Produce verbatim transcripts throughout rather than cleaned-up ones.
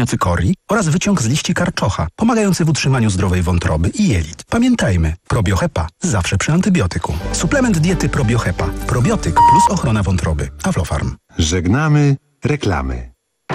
cykorii oraz wyciąg z liści karczocha, pomagający w utrzymaniu zdrowej wątroby i jelit. Pamiętajmy, Probiohepa zawsze przy antybiotyku. Suplement diety Probiohepa. Probiotyk plus ochrona wątroby. Aflofarm. Żegnamy reklamy.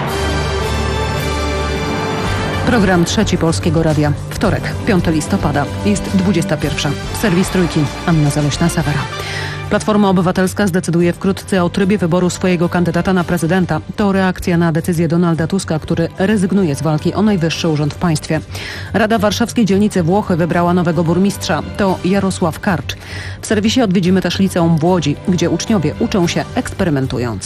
Program Trzeci Polskiego Radia. Wtorek, piątego listopada. Jest dwudziesta pierwsza. Serwis Trójki. Anna Zaleśna-Sawera. Platforma Obywatelska zdecyduje wkrótce o trybie wyboru swojego kandydata na prezydenta. To reakcja na decyzję Donalda Tuska, który rezygnuje z walki o najwyższy urząd w państwie. Rada Warszawskiej Dzielnicy Włochy wybrała nowego burmistrza. To Jarosław Karcz. W serwisie odwiedzimy też liceum w Łodzi, gdzie uczniowie uczą się eksperymentując.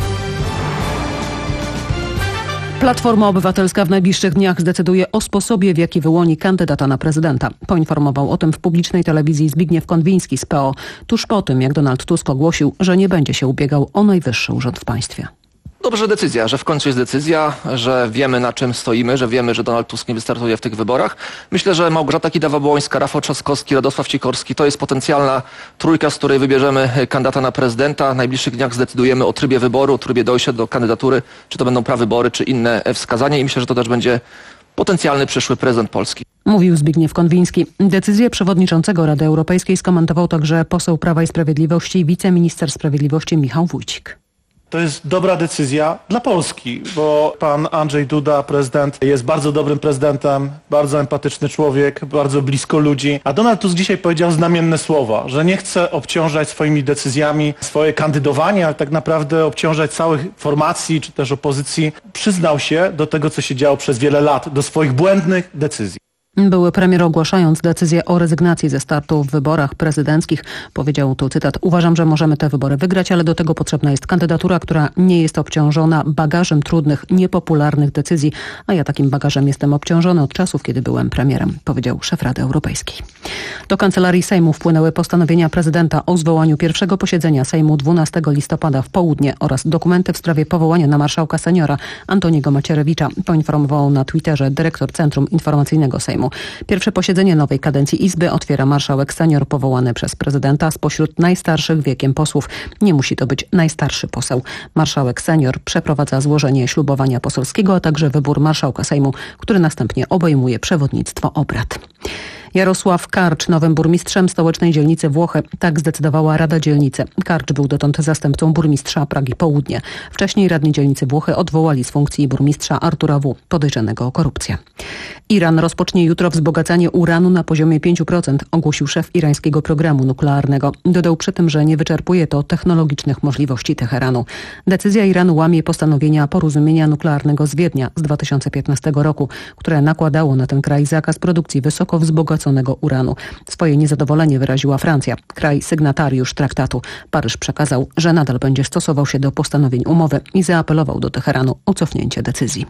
Platforma Obywatelska w najbliższych dniach zdecyduje o sposobie, w jaki wyłoni kandydata na prezydenta. Poinformował o tym w publicznej telewizji Zbigniew Konwiński z P O, tuż po tym, jak Donald Tusk ogłosił, że nie będzie się ubiegał o najwyższy urząd w państwie. Dobrze decyzja, że w końcu jest decyzja, że wiemy, na czym stoimy, że wiemy, że Donald Tusk nie wystartuje w tych wyborach. Myślę, że Małgorzata Kidawa-Błońska, Rafał Trzaskowski, Radosław Sikorski to jest potencjalna trójka, z której wybierzemy kandydata na prezydenta. W najbliższych dniach zdecydujemy o trybie wyboru, trybie dojścia do kandydatury, czy to będą prawybory, czy inne wskazania i myślę, że to też będzie potencjalny przyszły prezydent Polski. Mówił Zbigniew Konwiński. Decyzję przewodniczącego Rady Europejskiej skomentował także poseł Prawa i Sprawiedliwości i wiceminister sprawiedliwości Michał Wójcik. To jest dobra decyzja dla Polski, bo pan Andrzej Duda, prezydent, jest bardzo dobrym prezydentem, bardzo empatyczny człowiek, bardzo blisko ludzi. A Donald Tusk dzisiaj powiedział znamienne słowa, że nie chce obciążać swoimi decyzjami swoje kandydowanie, ale tak naprawdę obciążać całych formacji czy też opozycji. Przyznał się do tego, co się działo przez wiele lat, do swoich błędnych decyzji. Były premier, ogłaszając decyzję o rezygnacji ze startu w wyborach prezydenckich, powiedział tu cytat: uważam, że możemy te wybory wygrać, ale do tego potrzebna jest kandydatura, która nie jest obciążona bagażem trudnych, niepopularnych decyzji, a ja takim bagażem jestem obciążony od czasów, kiedy byłem premierem, powiedział szef Rady Europejskiej. Do Kancelarii Sejmu wpłynęły postanowienia prezydenta o zwołaniu pierwszego posiedzenia Sejmu dwunastego listopada w południe oraz dokumenty w sprawie powołania na marszałka seniora Antoniego Macierewicza, poinformował na Twitterze dyrektor Centrum Informacyjnego Sejmu. Pierwsze posiedzenie nowej kadencji Izby otwiera marszałek senior powołany przez prezydenta spośród najstarszych wiekiem posłów. Nie musi to być najstarszy poseł. Marszałek senior przeprowadza złożenie ślubowania poselskiego, a także wybór marszałka Sejmu, który następnie obejmuje przewodnictwo obrad. Jarosław Karcz nowym burmistrzem stołecznej dzielnicy Włochy. Tak zdecydowała Rada Dzielnicy. Karcz był dotąd zastępcą burmistrza Pragi Południe. Wcześniej radni dzielnicy Włochy odwołali z funkcji burmistrza Artura W., podejrzanego o korupcję. Iran rozpocznie jutro wzbogacanie uranu na poziomie pięć procent, ogłosił szef irańskiego programu nuklearnego. Dodał przy tym, że nie wyczerpuje to technologicznych możliwości Teheranu. Decyzja Iranu łamie postanowienia porozumienia nuklearnego z Wiednia z dwa tysiące piętnastego roku, które nakładało na ten kraj zakaz produkcji wysoko wzbogaconego uranu. Swoje niezadowolenie wyraziła Francja, kraj sygnatariusz traktatu. Paryż przekazał, że nadal będzie stosował się do postanowień umowy i zaapelował do Teheranu o cofnięcie decyzji.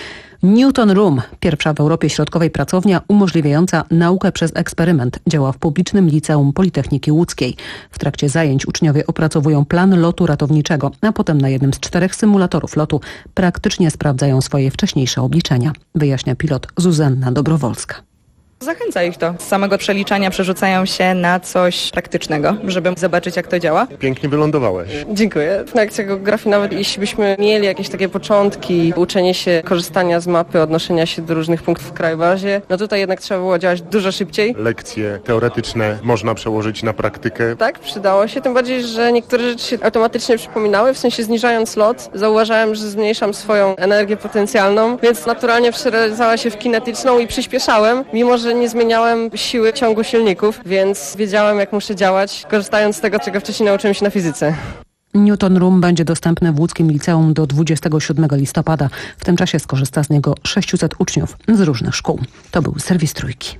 Newton Room, pierwsza w Europie środkowej pracownia umożliwiająca naukę przez eksperyment, działa w publicznym liceum Politechniki Łódzkiej. W trakcie zajęć uczniowie opracowują plan lotu ratowniczego, a potem na jednym z czterech symulatorów lotu praktycznie sprawdzają swoje wcześniejsze obliczenia, wyjaśnia pilot Zuzanna Dobrowolska. Zachęca ich to. Z samego przeliczania przerzucają się na coś praktycznego, żeby zobaczyć, jak to działa. Pięknie wylądowałeś. Dziękuję. W trakcie geografii, nawet jeśli byśmy mieli jakieś takie początki, uczenie się korzystania z mapy, odnoszenia się do różnych punktów w krajobrazie, no tutaj jednak trzeba było działać dużo szybciej. Lekcje teoretyczne można przełożyć na praktykę. Tak, przydało się, tym bardziej, że niektóre rzeczy się automatycznie przypominały, w sensie zniżając lot, zauważałem, że zmniejszam swoją energię potencjalną, więc naturalnie przerodzała się w kinetyczną i przyspieszałem, mimo że nie zmieniałem siły ciągu silników, więc wiedziałem, jak muszę działać, korzystając z tego, czego wcześniej nauczyłem się na fizyce. Newton Room będzie dostępny w łódzkim liceum do dwudziestego siódmego listopada. W tym czasie skorzysta z niego sześciuset uczniów z różnych szkół. To był serwis Trójki.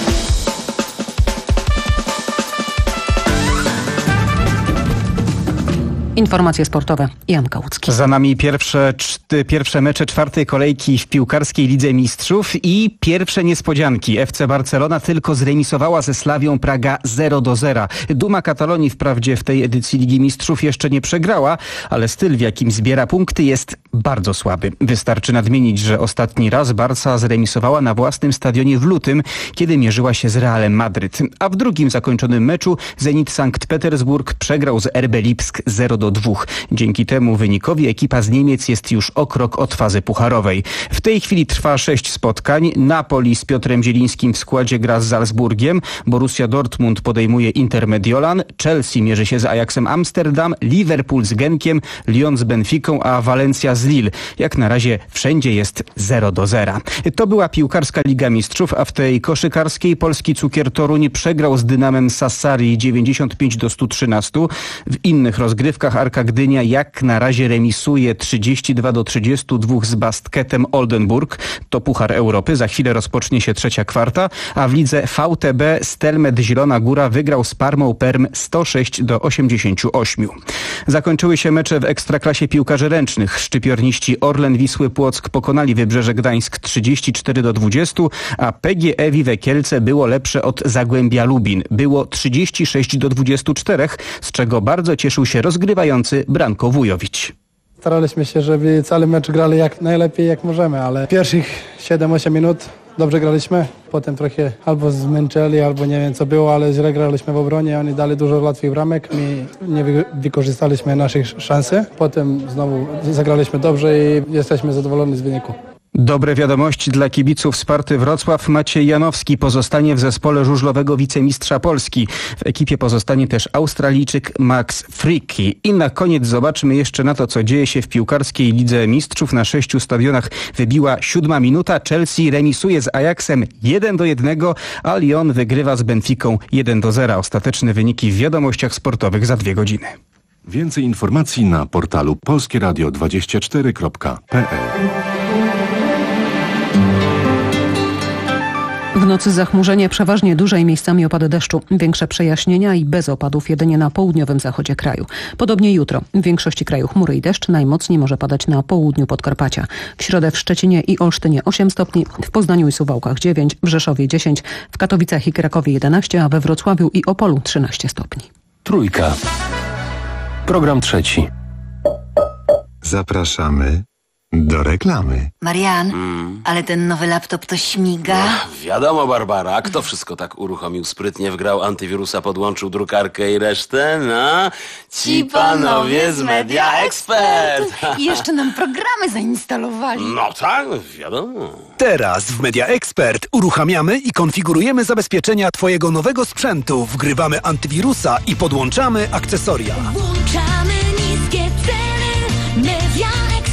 Informacje sportowe. Jan Kałucki. Za nami pierwsze, czty, pierwsze mecze czwartej kolejki w piłkarskiej Lidze Mistrzów i pierwsze niespodzianki. F C Barcelona tylko zremisowała ze Slawią Praga zero do zera. Duma Katalonii wprawdzie w tej edycji Ligi Mistrzów jeszcze nie przegrała, ale styl, w jakim zbiera punkty, jest bardzo słaby. Wystarczy nadmienić, że ostatni raz Barca zremisowała na własnym stadionie w lutym, kiedy mierzyła się z Realem Madryt. A w drugim zakończonym meczu Zenit Sankt Petersburg przegrał z R B Lipsk zero do do dwóch. Dzięki temu wynikowi ekipa z Niemiec jest już o krok od fazy pucharowej. W tej chwili trwa sześć spotkań. Napoli z Piotrem Zielińskim w składzie gra z Salzburgiem. Borussia Dortmund podejmuje Inter Mediolan. Chelsea mierzy się z Ajaxem Amsterdam. Liverpool z Genkiem. Lyon z Benficą, a Valencia z Lille. Jak na razie wszędzie jest zero do zera. To była piłkarska Liga Mistrzów, a w tej koszykarskiej polski Cukier Toruń przegrał z Dynamem Sassari dziewięćdziesiąt pięć do stu trzynastu. W innych rozgrywkach Arka Gdynia jak na razie remisuje trzydzieści dwa do trzydziestu dwóch z Basketem Oldenburg. To Puchar Europy. Za chwilę rozpocznie się trzecia kwarta, a w lidze V T B Stelmed Zielona Góra wygrał z Parmą Perm sto sześć do osiemdziesięciu ośmiu. Zakończyły się mecze w Ekstraklasie piłkarzy ręcznych. Szczypiorniści Orlen Wisły Płock pokonali Wybrzeże Gdańsk trzydzieści cztery do dwudziestu, a P G E Wiwe Kielce było lepsze od Zagłębia Lubin. Było trzydzieści sześć do dwudziestu czterech, z czego bardzo cieszył się rozgrywający Branko Wujowicz. Staraliśmy się, żeby cały mecz grali jak najlepiej jak możemy, ale pierwszych siedem osiem minut dobrze graliśmy. Potem trochę albo zmęczyli, albo nie wiem co było, ale źle graliśmy w obronie. Oni dali dużo łatwych bramek. My nie wy- wykorzystaliśmy naszych szansy. Potem znowu zagraliśmy dobrze i jesteśmy zadowoleni z wyniku. Dobre wiadomości dla kibiców Sparty Wrocław. Maciej Janowski pozostanie w zespole żużlowego wicemistrza Polski. W ekipie pozostanie też Australijczyk Max Fricki. I na koniec zobaczmy jeszcze na to, co dzieje się w piłkarskiej Lidze Mistrzów. Na sześciu stadionach wybiła siódma minuta. Chelsea remisuje z Ajaxem jeden do jednego, a Lyon wygrywa z Benficą jeden do zera. Ostateczne wyniki w wiadomościach sportowych za dwie godziny. Więcej informacji na portalu polskie radio dwadzieścia cztery kropka p l. W nocy zachmurzenie przeważnie duże i miejscami opady deszczu. Większe przejaśnienia i bez opadów jedynie na południowym zachodzie kraju. Podobnie jutro. W większości kraju chmury i deszcz. Najmocniej może padać na południu Podkarpacia. W środę w Szczecinie i Olsztynie osiem stopni, w Poznaniu i Suwałkach dziewięć, w Rzeszowie dziesięć, w Katowicach i Krakowie jedenaście, a we Wrocławiu i Opolu trzynaście stopni. Trójka. Program trzeci. Zapraszamy do reklamy. Marian, mm. ale ten nowy laptop to śmiga. No, wiadomo, Barbara. Kto wszystko tak uruchomił sprytnie, wgrał antywirusa, podłączył drukarkę i resztę? No, ci panowie z Media Expert. I jeszcze nam programy zainstalowali. No tak, wiadomo. Teraz w Media Expert uruchamiamy i konfigurujemy zabezpieczenia twojego nowego sprzętu. Wgrywamy antywirusa i podłączamy akcesoria. Włączamy niskie ceny. Media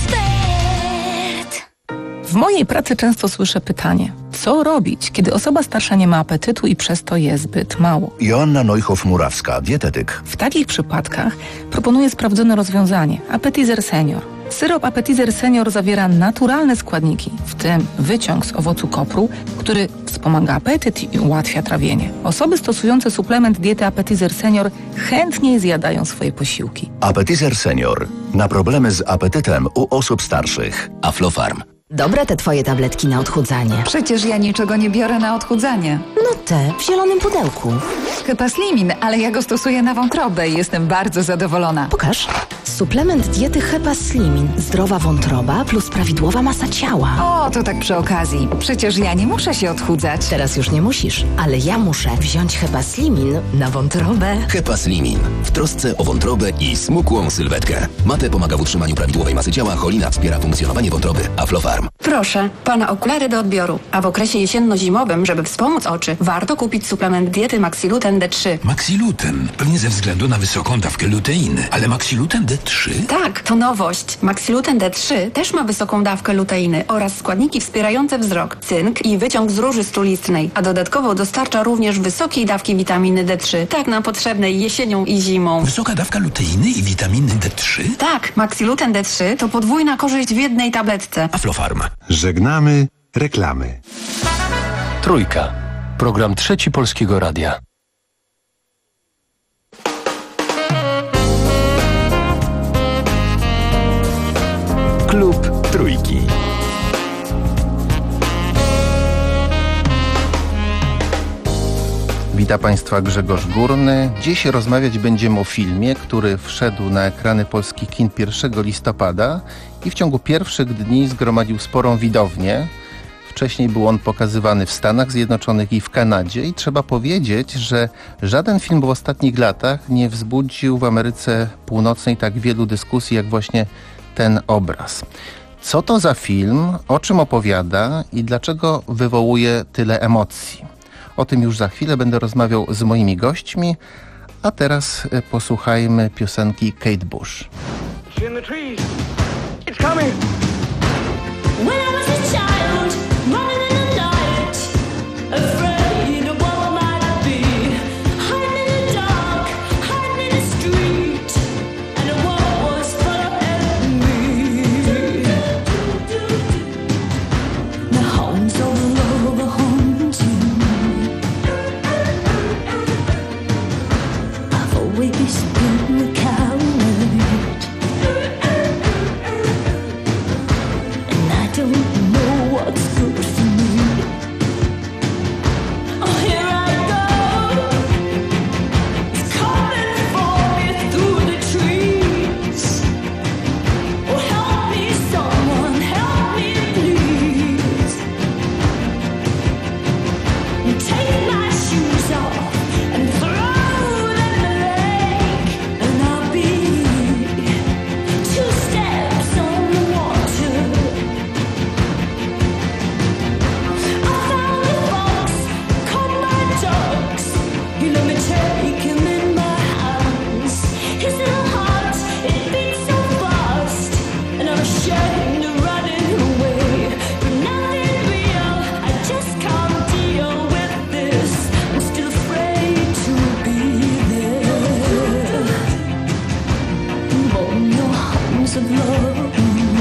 W mojej pracy często słyszę pytanie, co robić, kiedy osoba starsza nie ma apetytu i przez to je zbyt mało? Joanna Neuchow-Murawska, dietetyk. W takich przypadkach proponuję sprawdzone rozwiązanie – Appetizer Senior. Syrop Appetizer Senior zawiera naturalne składniki, w tym wyciąg z owocu kopru, który wspomaga apetyt i ułatwia trawienie. Osoby stosujące suplement diety Appetizer Senior chętniej zjadają swoje posiłki. Appetizer Senior. Na problemy z apetytem u osób starszych. Aflofarm. Dobre te twoje tabletki na odchudzanie. Przecież ja niczego nie biorę na odchudzanie. No te, w zielonym pudełku. Hepaslimin, ale ja go stosuję na wątrobę i jestem bardzo zadowolona. Pokaż. Suplement diety Hepaslimin. Zdrowa wątroba plus prawidłowa masa ciała. O, to tak przy okazji. Przecież ja nie muszę się odchudzać. Teraz już nie musisz, ale ja muszę wziąć Hepaslimin na wątrobę. Hepaslimin. W trosce o wątrobę i smukłą sylwetkę. Mate pomaga w utrzymaniu prawidłowej masy ciała, cholina wspiera funkcjonowanie wątroby. Aflofarm. Proszę, pana okulary do odbioru. A w okresie jesienno-zimowym, żeby wspomóc oczy, warto kupić suplement diety Maxiluten D trzy. Maxiluten? Pewnie ze względu na wysoką dawkę luteiny. Ale Maxiluten D trzy? Tak, to nowość. Maxiluten D trzy też ma wysoką dawkę luteiny oraz składniki wspierające wzrok, cynk i wyciąg z róży strulistnej, a dodatkowo dostarcza również wysokiej dawki witaminy D trzy, tak nam potrzebnej jesienią i zimą. Wysoka dawka luteiny i witaminy D trzy? Tak, Maxiluten D trzy to podwójna korzyść w jednej tabletce. Aflofarm. Żegnamy reklamy. Trójka. Program trzeci Polskiego Radia. Klub Trójki. Witam Państwa, Grzegorz Górny. Dziś rozmawiać będziemy o filmie, który wszedł na ekrany polskich kin pierwszego listopada i w ciągu pierwszych dni zgromadził sporą widownię. Wcześniej był on pokazywany w Stanach Zjednoczonych i w Kanadzie i trzeba powiedzieć, że żaden film w ostatnich latach nie wzbudził w Ameryce Północnej tak wielu dyskusji jak właśnie ten obraz. Co to za film, o czym opowiada i dlaczego wywołuje tyle emocji? O tym już za chwilę będę rozmawiał z moimi gośćmi, a teraz posłuchajmy piosenki Kate Bush. In the trees. It's coming. When I was a child, running in the night, afraid of what might be, hiding in the dark, hiding in the street, and the world was following me. The hounds of love are haunting me. I've always been the coward. Don't know what's good for me. Oh, here I go. It's coming for me through the trees. Oh, help me, someone, help me, please. And take my shoes off and throw them in the lake, and I'll be two steps on the water. You let me take him in my hands. His little heart, it beats so fast, and I'm ashamed of running away. But nothing real, I just can't deal with this. I'm still afraid to be there. Oh, your arms of love.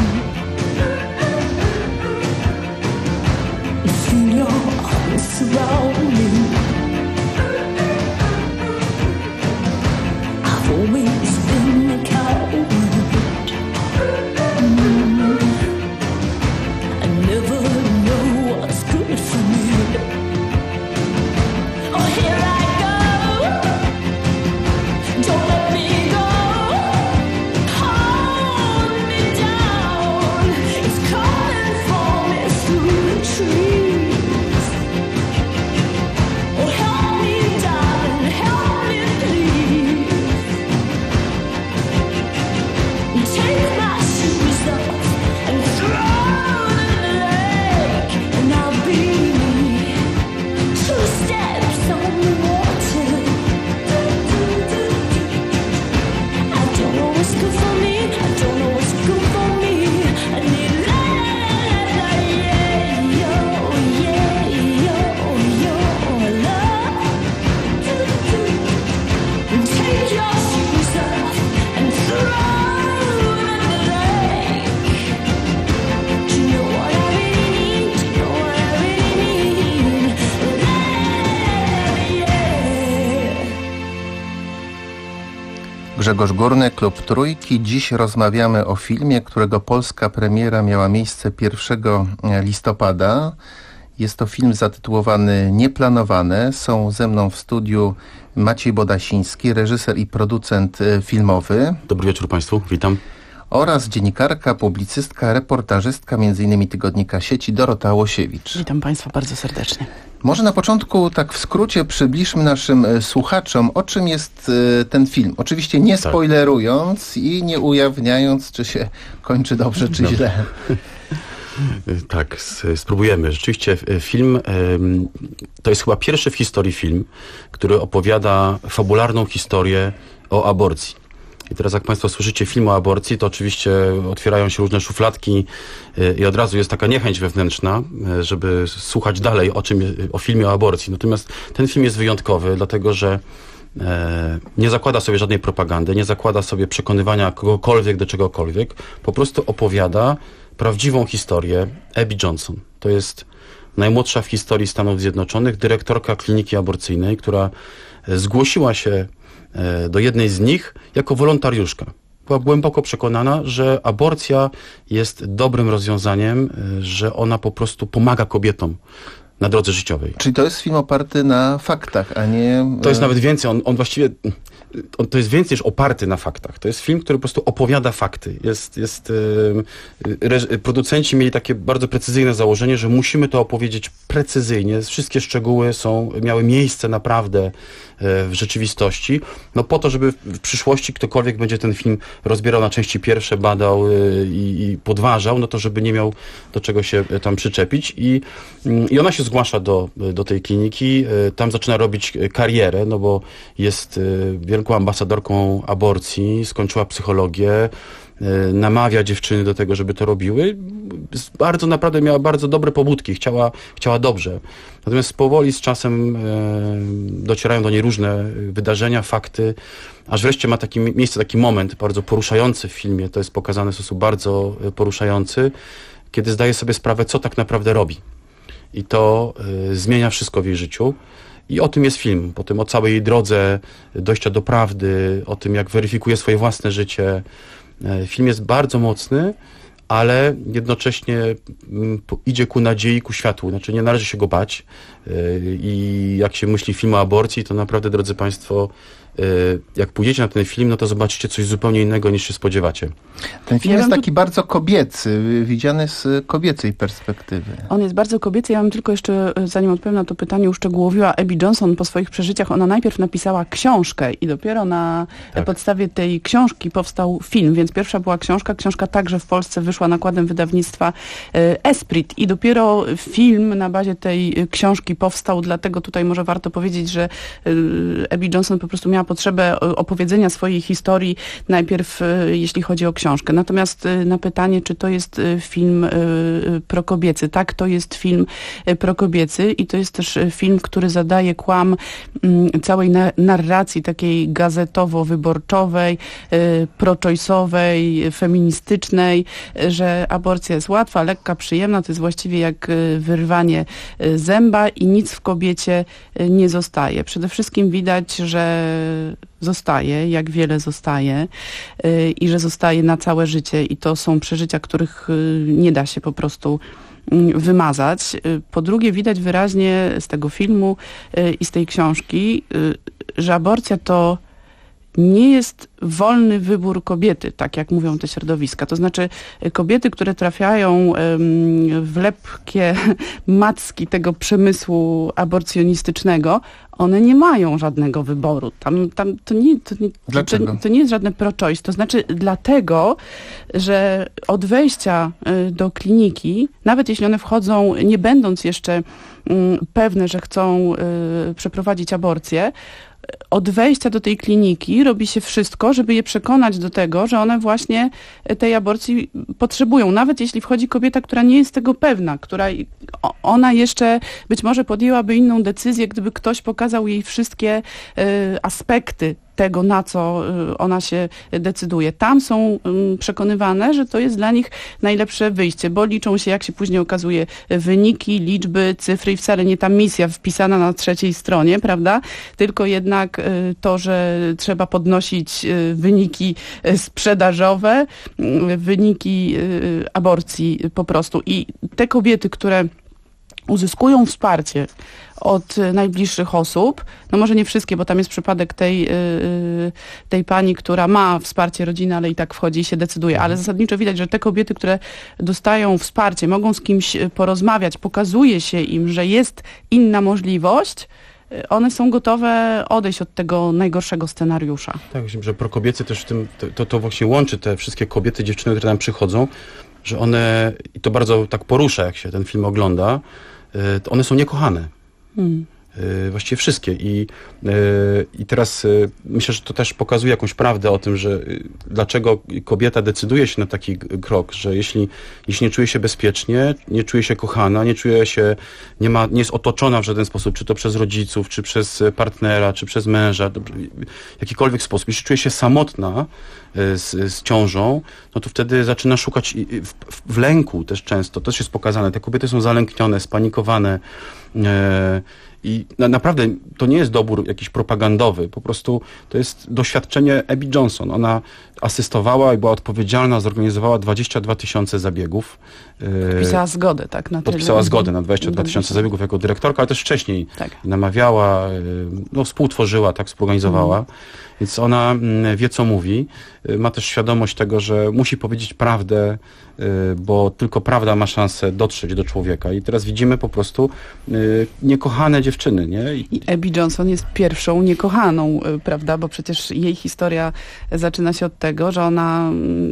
Feel your arms surround me. Always been a coward. Mm. I never know what's good for me. Oh, here I go. Don't let me go. Hold me down. It's coming for me through the trees. Oh, help me, darling, help me, please. Take my shoes off and throw them in the lake, and I'll be two steps on the water. I don't know what's good for me, I don't know what's good for me. I need la la la yeah, yo, yeah, yo, yo, love. Take your shoes off and throw. Grzegorz Górny, Klub Trójki. Dziś rozmawiamy o filmie, którego polska premiera miała miejsce pierwszego listopada. Jest to film zatytułowany Nieplanowane. Są ze mną w studiu Maciej Bodasiński, reżyser i producent filmowy. Dobry wieczór Państwu, witam. Oraz dziennikarka, publicystka, reportażystka między innymi tygodnika Sieci Dorota Łosiewicz. Witam Państwa bardzo serdecznie. Może na początku tak w skrócie przybliżmy naszym słuchaczom, o czym jest ten film. Oczywiście nie spoilerując i nie ujawniając, czy się kończy dobrze, czy Dobrze. źle. Tak, spróbujemy. Rzeczywiście film to jest chyba pierwszy w historii film, który opowiada fabularną historię o aborcji. I teraz jak Państwo słyszycie film o aborcji, to oczywiście otwierają się różne szufladki i od razu jest taka niechęć wewnętrzna, żeby słuchać dalej o czym, o filmie o aborcji. Natomiast ten film jest wyjątkowy, dlatego że nie zakłada sobie żadnej propagandy, nie zakłada sobie przekonywania kogokolwiek do czegokolwiek, po prostu opowiada prawdziwą historię Abby Johnson. To jest najmłodsza w historii Stanów Zjednoczonych dyrektorka kliniki aborcyjnej, która zgłosiła się do jednej z nich jako wolontariuszka. Była głęboko przekonana, że aborcja jest dobrym rozwiązaniem, że ona po prostu pomaga kobietom na drodze życiowej. Czyli to jest film oparty na faktach, a nie... To jest nawet więcej. On, on właściwie... on, to jest więcej niż oparty na faktach. To jest film, który po prostu opowiada fakty. Jest, jest, yy, reż, producenci mieli takie bardzo precyzyjne założenie, że musimy to opowiedzieć precyzyjnie. Wszystkie szczegóły są, miały miejsce naprawdę yy, w rzeczywistości. No po to, żeby w przyszłości ktokolwiek będzie ten film rozbierał na części pierwsze, badał yy, i podważał, no to żeby nie miał do czego się tam przyczepić. I, yy, i ona się zgłasza do, do tej kliniki. Yy, tam zaczyna robić karierę, no bo jest yy, wielką ambasadorką aborcji, skończyła psychologię, y, namawia dziewczyny do tego, żeby to robiły. Bardzo naprawdę miała bardzo dobre pobudki, chciała, chciała dobrze. Natomiast powoli z czasem y, docierają do niej różne wydarzenia, fakty, aż wreszcie ma taki miejsce taki moment bardzo poruszający w filmie, to jest pokazane w sposób bardzo poruszający, kiedy zdaje sobie sprawę, co tak naprawdę robi. I to y, zmienia wszystko w jej życiu. I o tym jest film, po tym o całej jej drodze dojścia do prawdy, o tym jak weryfikuje swoje własne życie. Film jest bardzo mocny, ale jednocześnie idzie ku nadziei, ku światłu. Znaczy nie należy się go bać. I jak się myśli film o aborcji, to naprawdę, drodzy Państwo, jak pójdziecie na ten film, no to zobaczycie coś zupełnie innego niż się spodziewacie. Ten film Ja jest bym taki tu- bardzo kobiecy, widziany z kobiecej perspektywy. On jest bardzo kobiecy. Ja bym tylko jeszcze, zanim odpowiem na to pytanie, uszczegółowiła Abby Johnson po swoich przeżyciach. Ona najpierw napisała książkę i dopiero na Tak. podstawie tej książki powstał film. Więc pierwsza była książka. Książka także w Polsce wyszła nakładem wydawnictwa e, Esprit. I dopiero film na bazie tej e, książki powstał. Dlatego tutaj może warto powiedzieć, że e, Abby Johnson po prostu miała potrzebę opowiedzenia swojej historii najpierw, e, jeśli chodzi o książkę. Natomiast e, na pytanie, czy to jest e, film e, prokobiecy. Tak, to jest film e, prokobiecy i to jest też e, film, który zadaje kłam m, całej na, narracji takiej gazetowo-wyborczowej, e, pro-choice'owej, feministycznej, e, że aborcja jest łatwa, lekka, przyjemna, to jest właściwie jak e, wyrwanie e, zęba i nic w kobiecie e, nie zostaje. Przede wszystkim widać, że zostaje, jak wiele zostaje y, i że zostaje na całe życie i to są przeżycia, których y, nie da się po prostu y, wymazać. Y, Po drugie, widać wyraźnie z tego filmu y, i z tej książki, y, że aborcja to nie jest wolny wybór kobiety, tak jak mówią te środowiska. To znaczy y, kobiety, które trafiają ym, w lepkie macki tego przemysłu aborcjonistycznego, one nie mają żadnego wyboru. Tam, tam to, nie, to, nie, Dlaczego? to, to nie jest żadne pro-choice. To znaczy dlatego, że od wejścia y, do kliniki, nawet jeśli one wchodzą, nie będąc jeszcze y, pewne, że chcą y, przeprowadzić aborcję, od wejścia do tej kliniki robi się wszystko, żeby je przekonać do tego, że one właśnie tej aborcji potrzebują. Nawet jeśli wchodzi kobieta, która nie jest tego pewna, która o- ona jeszcze być może podjęłaby inną decyzję, gdyby ktoś pokazał jej wszystkie y, aspekty tego, na co y, ona się decyduje. Tam są y, przekonywane, że to jest dla nich najlepsze wyjście, bo liczą się, jak się później okazuje, wyniki, liczby, cyfry i wcale nie ta misja wpisana na trzeciej stronie, prawda? Tylko jednak y, to, że trzeba podnosić y, wyniki y, sprzedażowe, y, wyniki y, aborcji po prostu. I te kobiety, które uzyskują wsparcie od y, najbliższych osób, no może nie wszystkie, bo tam jest przypadek tej, y, y, tej pani, która ma wsparcie rodziny, ale i tak wchodzi i się decyduje, ale zasadniczo widać, że te kobiety, które dostają wsparcie, mogą z kimś y, porozmawiać, pokazuje się im, że jest inna możliwość, y, one są gotowe odejść od tego najgorszego scenariusza. Tak, myślę, że prokobiecy też w tym, to, to, to właśnie łączy te wszystkie kobiety, dziewczyny, które nam przychodzą, że one, i to bardzo tak porusza, jak się ten film ogląda, y, to one są niekochane. Hmm. Y, Właściwie wszystkie. I, y, i teraz y, myślę, że to też pokazuje jakąś prawdę o tym, że y, dlaczego kobieta decyduje się na taki g- krok, że jeśli, jeśli nie czuje się bezpiecznie, nie czuje się kochana, nie czuje się, nie ma, nie jest otoczona w żaden sposób, czy to przez rodziców, czy przez partnera, czy przez męża, to- w jakikolwiek sposób, jeśli czuje się samotna y, z, z ciążą, no to wtedy zaczyna szukać i- i w, w lęku też często, to też jest pokazane. Te kobiety są zalęknione, spanikowane, E, I na, naprawdę to nie jest dobór jakiś propagandowy, po prostu to jest doświadczenie Abby Johnson. Ona asystowała i była odpowiedzialna, zorganizowała dwadzieścia dwa tysiące zabiegów. Podpisała zgodę, tak? Na Podpisała tyle. zgodę na dwadzieścia dwa tysiące zabiegów jako dyrektorka, ale też wcześniej tak. namawiała, no, współtworzyła, tak, współorganizowała. Mm. Więc ona wie, co mówi. Ma też świadomość tego, że musi powiedzieć prawdę, bo tylko prawda ma szansę dotrzeć do człowieka. I teraz widzimy po prostu niekochane dziewczyny, nie? I Abby Johnson jest pierwszą niekochaną, prawda? Bo przecież jej historia zaczyna się od tego, że ona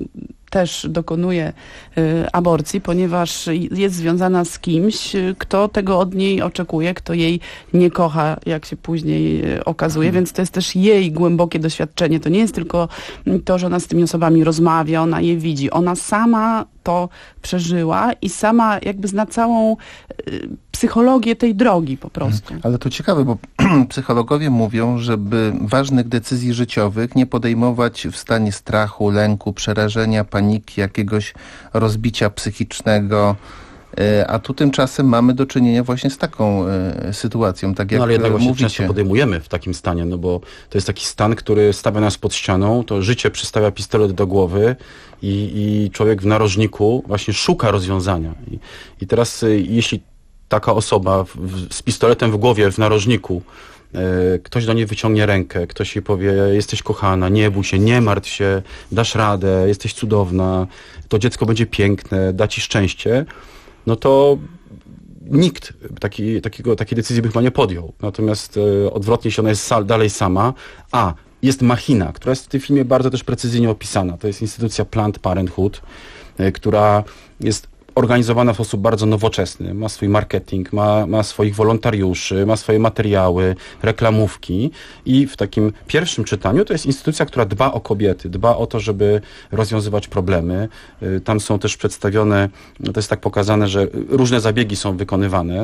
też dokonuje y, aborcji, ponieważ jest związana z kimś, kto tego od niej oczekuje, kto jej nie kocha, jak się później y, okazuje, hmm. więc to jest też jej głębokie doświadczenie. To nie jest tylko to, że ona z tymi osobami rozmawia, ona je widzi. Ona sama to przeżyła i sama jakby zna całą y, psychologię tej drogi po prostu. Ale to ciekawe, bo psychologowie mówią, żeby ważnych decyzji życiowych nie podejmować w stanie strachu, lęku, przerażenia, paniki, jakiegoś rozbicia psychicznego, a tu tymczasem mamy do czynienia właśnie z taką y, sytuacją, tak jak no, ale jednak właśnie mówicie. często podejmujemy w takim stanie, no bo to jest taki stan, który stawia nas pod ścianą, to życie przystawia pistolet do głowy i, i człowiek w narożniku właśnie szuka rozwiązania. I, i teraz y, jeśli taka osoba w, w, z pistoletem w głowie w narożniku, y, ktoś do niej wyciągnie rękę, ktoś jej powie, jesteś kochana, nie bój się, nie martw się, dasz radę, jesteś cudowna, to dziecko będzie piękne, da ci szczęście, no to nikt taki, takiego, takiej decyzji by chyba nie podjął. Natomiast e, odwrotnie, jeśli ona jest sal, dalej sama, a jest machina, która jest w tym filmie bardzo też precyzyjnie opisana. To jest instytucja Planned Parenthood, e, która jest organizowana w sposób bardzo nowoczesny. Ma swój marketing, ma, ma swoich wolontariuszy, ma swoje materiały, reklamówki i w takim pierwszym czytaniu to jest instytucja, która dba o kobiety, dba o to, żeby rozwiązywać problemy. Tam są też przedstawione, to jest tak pokazane, że różne zabiegi są wykonywane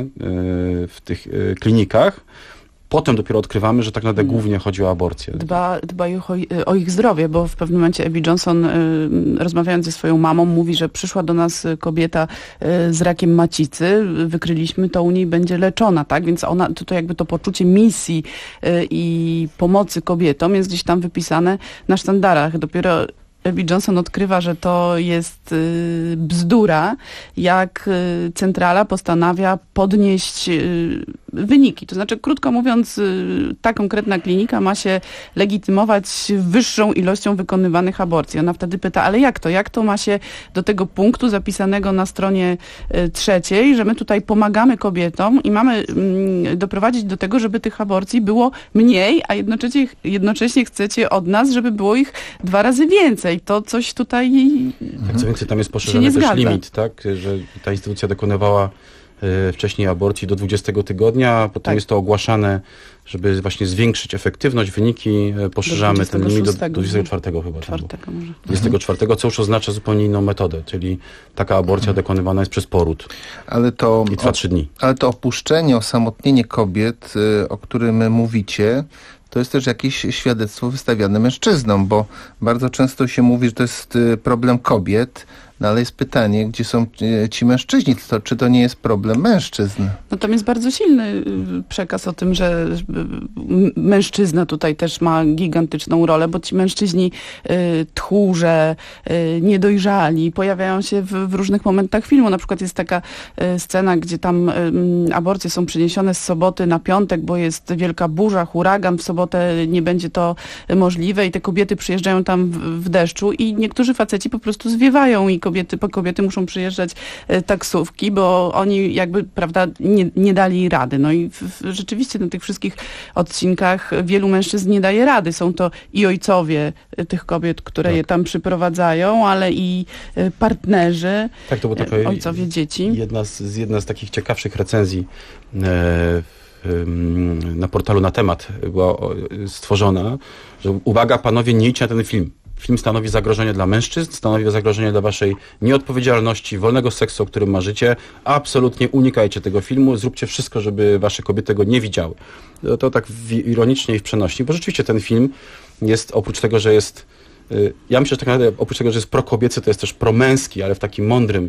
w tych klinikach. Potem dopiero odkrywamy, że tak naprawdę hmm. głównie chodzi o aborcję. Dba, dba o, o ich zdrowie, bo w pewnym momencie Abby Johnson, y, rozmawiając ze swoją mamą, mówi, że przyszła do nas kobieta y, z rakiem macicy, wykryliśmy, to u niej będzie leczona, tak? Więc ona, to, to jakby to poczucie misji y, i pomocy kobietom jest gdzieś tam wypisane na sztandarach. Dopiero Abby Johnson odkrywa, że to jest y, bzdura, jak y, centrala postanawia podnieść y, wyniki. To znaczy, krótko mówiąc, y, ta konkretna klinika ma się legitymować wyższą ilością wykonywanych aborcji. Ona wtedy pyta, ale jak to? Jak to ma się do tego punktu zapisanego na stronie y, trzeciej, że my tutaj pomagamy kobietom i mamy y, doprowadzić do tego, żeby tych aborcji było mniej, a jednocześnie, jednocześnie chcecie od nas, żeby było ich dwa razy więcej. To coś tutaj tak, co więcej, tam jest poszerzony też limit, tak, że ta instytucja dokonywała y, wcześniej aborcji do dwudziestego tygodnia, potem tak. jest to ogłaszane, żeby właśnie zwiększyć efektywność, wyniki, y, poszerzamy ten limit do dwudziestego czwartego chyba. czwartego może. dwudziestego czwartego, co już oznacza zupełnie inną metodę, czyli taka aborcja dokonywana jest przez poród. Ale to, i trwa trzy dni. Ale to opuszczenie, osamotnienie kobiet, y, o którym mówicie, to jest też jakieś świadectwo wystawiane mężczyznom, bo bardzo często się mówi, że to jest problem kobiet, no ale jest pytanie, gdzie są ci mężczyźni? To, czy to nie jest problem mężczyzn? No tam jest bardzo silny przekaz o tym, że mężczyzna tutaj też ma gigantyczną rolę, bo ci mężczyźni y, tchórze, y, niedojrzali, pojawiają się w, w różnych momentach filmu. Na przykład jest taka y, scena, gdzie tam y, aborcje są przeniesione z soboty na piątek, bo jest wielka burza, huragan, w sobotę nie będzie to możliwe i te kobiety przyjeżdżają tam w, w deszczu i niektórzy faceci po prostu zwiewają i kobiety, po kobiety muszą przyjeżdżać e, taksówki, bo oni jakby, prawda, nie, nie dali rady. No i w, w, rzeczywiście na tych wszystkich odcinkach wielu mężczyzn nie daje rady. Są to i ojcowie e, tych kobiet, które tak. je tam przyprowadzają, ale i e, partnerzy, tak, to było e, ojcowie dzieci. Jedna z, jedna z takich ciekawszych recenzji e, na portalu Na Temat była stworzona, że uwaga, panowie, nie idźcie na ten film. Film stanowi zagrożenie dla mężczyzn, stanowi zagrożenie dla waszej nieodpowiedzialności, wolnego seksu, o którym marzycie. Absolutnie unikajcie tego filmu, zróbcie wszystko, żeby wasze kobiety tego nie widziały. To, to tak w, ironicznie i w przenośni, bo rzeczywiście ten film jest, oprócz tego, że jest, y, ja myślę, że tak naprawdę oprócz tego, że jest prokobiecy, to jest też promęski, ale w takim mądrym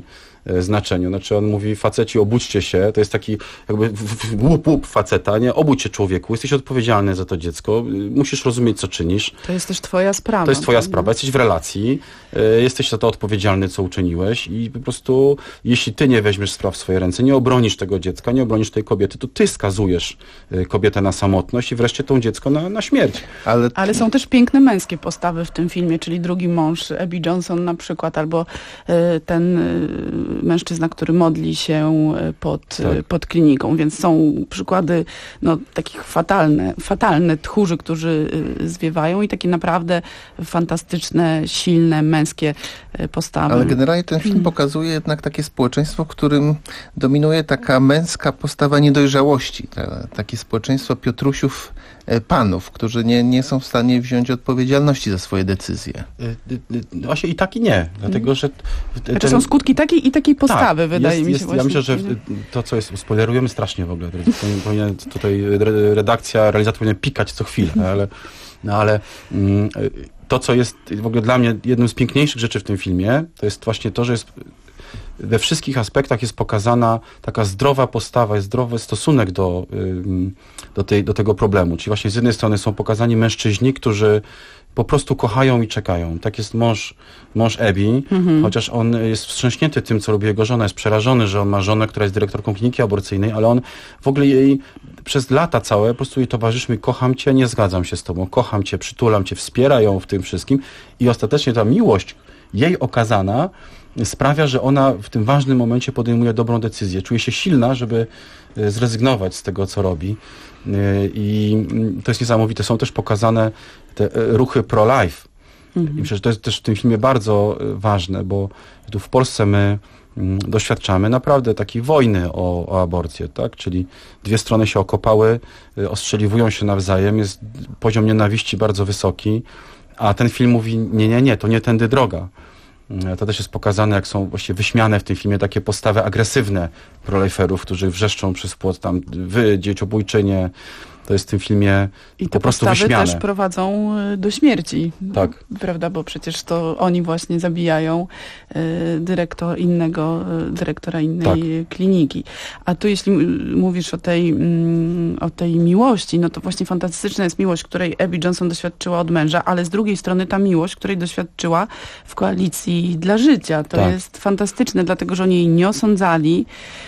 e, znaczeniu. Znaczy on mówi, faceci, obudźcie się, to jest taki jakby w, w, łup, łup faceta, nie? Obudź się, człowieku, jesteś odpowiedzialny za to dziecko, musisz rozumieć, co czynisz. To jest też twoja sprawa. To jest twoja sprawa, jesteś w relacji, e, jesteś za to odpowiedzialny, co uczyniłeś i po prostu jeśli ty nie weźmiesz spraw w swoje ręce, nie obronisz tego dziecka, nie obronisz tej kobiety, to ty skazujesz e, kobietę na samotność i wreszcie to dziecko na, na śmierć. Ale... Ale są też piękne męskie postawy w tym filmie, czyli drugi mąż, Abby Johnson na przykład, albo y, ten y, mężczyzna, który modli się pod, Tak. y, pod kliniką, więc są przykłady no, takich fatalne, fatalne tchórzy, którzy y, zwiewają i takie naprawdę fantastyczne, silne, męskie y, postawy. Ale generalnie ten film pokazuje jednak takie społeczeństwo, w którym dominuje taka męska postawa niedojrzałości. Ta, takie społeczeństwo Piotrusiów e, panów, którzy nie, nie są w stanie wziąć odpowiedzialności za swoje decyzje. Właśnie i tak i nie, dlatego że... Znaczy są skutki takiej i takiej postawy, tak, wydaje jest, mi się jest, właśnie. Ja myślę, że to, co jest, spoilerujemy strasznie w ogóle. Powinien, powinien tutaj redakcja, realizator powinien pikać co chwilę, ale, no ale mm, to, co jest w ogóle dla mnie jedną z piękniejszych rzeczy w tym filmie, to jest właśnie to, że jest we wszystkich aspektach jest pokazana taka zdrowa postawa, jest zdrowy stosunek do, do, tej, do tego problemu. Czyli właśnie z jednej strony są pokazani mężczyźni, którzy po prostu kochają i czekają. Tak jest mąż, mąż Abby, mhm. chociaż on jest wstrząśnięty tym, co robi jego żona, jest przerażony, że on ma żonę, która jest dyrektorką kliniki aborcyjnej, ale on w ogóle jej przez lata całe po prostu jej towarzyszy mi, kocham cię, nie zgadzam się z tobą, kocham cię, przytulam cię, wspiera ją w tym wszystkim i ostatecznie ta miłość jej okazana sprawia, że ona w tym ważnym momencie podejmuje dobrą decyzję. Czuje się silna, żeby zrezygnować z tego, co robi. I to jest niesamowite. Są też pokazane te ruchy pro-life. Mhm. I myślę, że to jest też w tym filmie bardzo ważne, bo tu w Polsce my doświadczamy naprawdę takiej wojny o, o aborcję, tak? Czyli dwie strony się okopały, ostrzeliwują się nawzajem, jest poziom nienawiści bardzo wysoki, a ten film mówi, nie, nie, nie, to nie tędy droga. To też jest pokazane, jak są właśnie wyśmiane w tym filmie takie postawy agresywne proliferów, którzy wrzeszczą przez płot tam, wy, dzieciobójczynie. To jest w tym filmie I po prostu wyśmiane. I te postawy też prowadzą do śmierci. Tak. Prawda, bo przecież to oni właśnie zabijają y, dyrektor innego, y, dyrektora innej tak. kliniki. A tu jeśli mówisz o tej, mm, o tej miłości, no to właśnie fantastyczna jest miłość, której Abby Johnson doświadczyła od męża, ale z drugiej strony ta miłość, której doświadczyła w Koalicji dla Życia. To tak. jest fantastyczne, dlatego że oni jej nie osądzali,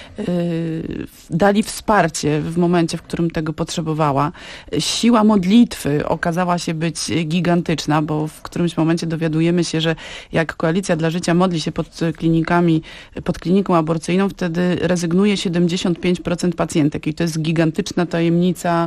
y, dali wsparcie w momencie, w którym tego potrzebowała. Siła modlitwy okazała się być gigantyczna, bo w którymś momencie dowiadujemy się, że jak Koalicja dla Życia modli się pod klinikami, pod kliniką aborcyjną, wtedy rezygnuje siedemdziesiąt pięć procent pacjentek i to jest gigantyczna tajemnica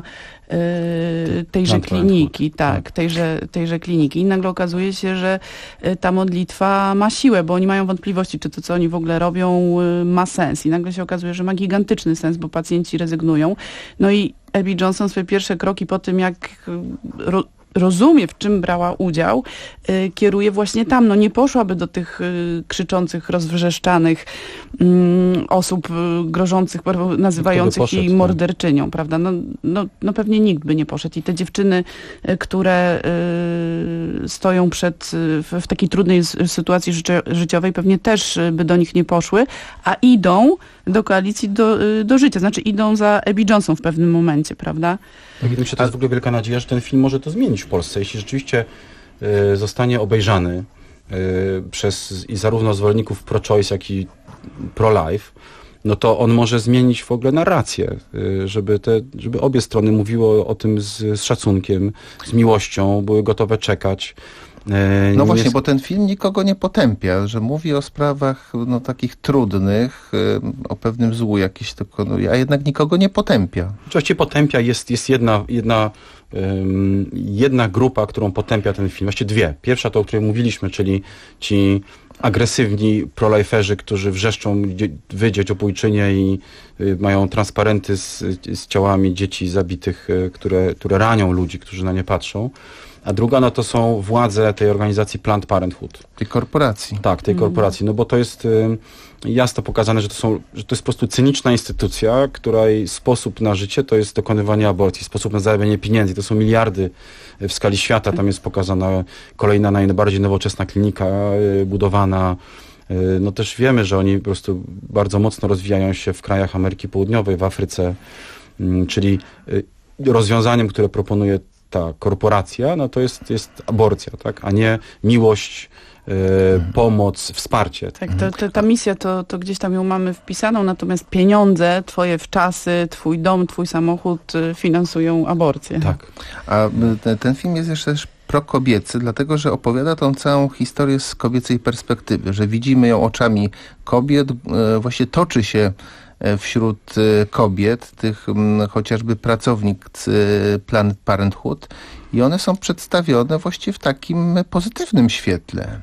yy, tejże kliniki, tak, tejże, tejże kliniki. I nagle okazuje się, że ta modlitwa ma siłę, bo oni mają wątpliwości, czy to, co oni w ogóle robią, ma sens. I nagle się okazuje, że ma gigantyczny sens, bo pacjenci rezygnują. No i Abby Johnson swoje pierwsze kroki po tym, jak ro, rozumie, w czym brała udział, y, kieruje właśnie tam. No nie poszłaby do tych y, krzyczących, rozwrzeszczanych y, osób y, grożących, nazywających jej morderczynią, prawda? No, no, no pewnie nikt by nie poszedł. I te dziewczyny, y, które y, stoją przed, y, w, w takiej trudnej sytuacji życio, życiowej, pewnie też y, by do nich nie poszły, a idą do Koalicji do, y, do Życia. Znaczy idą za Abby Johnson w pewnym momencie, prawda? Tak, i myślę, że to jest w ogóle wielka nadzieja, że ten film może to zmienić w Polsce. Jeśli rzeczywiście y, zostanie obejrzany y, przez i zarówno zwolenników pro-choice, jak i pro-life, no to on może zmienić w ogóle narrację, y, żeby, te, żeby obie strony mówiły o tym z, z szacunkiem, z miłością, były gotowe czekać. No nie właśnie, jest... bo ten film nikogo nie potępia, że mówi o sprawach no, takich trudnych, y, o pewnym złu jakiś dokonuje, a jednak nikogo nie potępia. Oczywiście potępia, jest, jest jedna, jedna, um, jedna grupa, którą potępia ten film, właściwie dwie. Pierwsza to, o której mówiliśmy, czyli ci agresywni proliferzy, którzy wrzeszczą wy, dzieciobójczynie i y, mają transparenty z, z ciałami dzieci zabitych, y, które, które ranią ludzi, którzy na nie patrzą. A druga, no to są władze tej organizacji Planned Parenthood. Tej korporacji. Tak, tej mm. korporacji, no bo to jest y, jasno pokazane, że to są, że to jest po prostu cyniczna instytucja, której sposób na życie to jest dokonywanie aborcji, sposób na zarabianie pieniędzy. To są miliardy w skali świata, tam jest pokazana kolejna najbardziej nowoczesna klinika y, budowana no też wiemy, że oni po prostu bardzo mocno rozwijają się w krajach Ameryki Południowej, w Afryce, czyli rozwiązaniem, które proponuje ta korporacja, no to jest, jest aborcja, tak, a nie miłość, y, pomoc, wsparcie. Tak, to, to, ta misja to, to gdzieś tam ją mamy wpisaną, natomiast pieniądze, twoje wczasy, twój dom, twój samochód y, finansują aborcję. Tak. A ten, ten film jest jeszcze też prokobiecy, dlatego że opowiada tą całą historię z kobiecej perspektywy, że widzimy ją oczami kobiet, y, właśnie toczy się wśród kobiet, tych chociażby pracownic Planned Parenthood i one są przedstawione właściwie w takim pozytywnym świetle.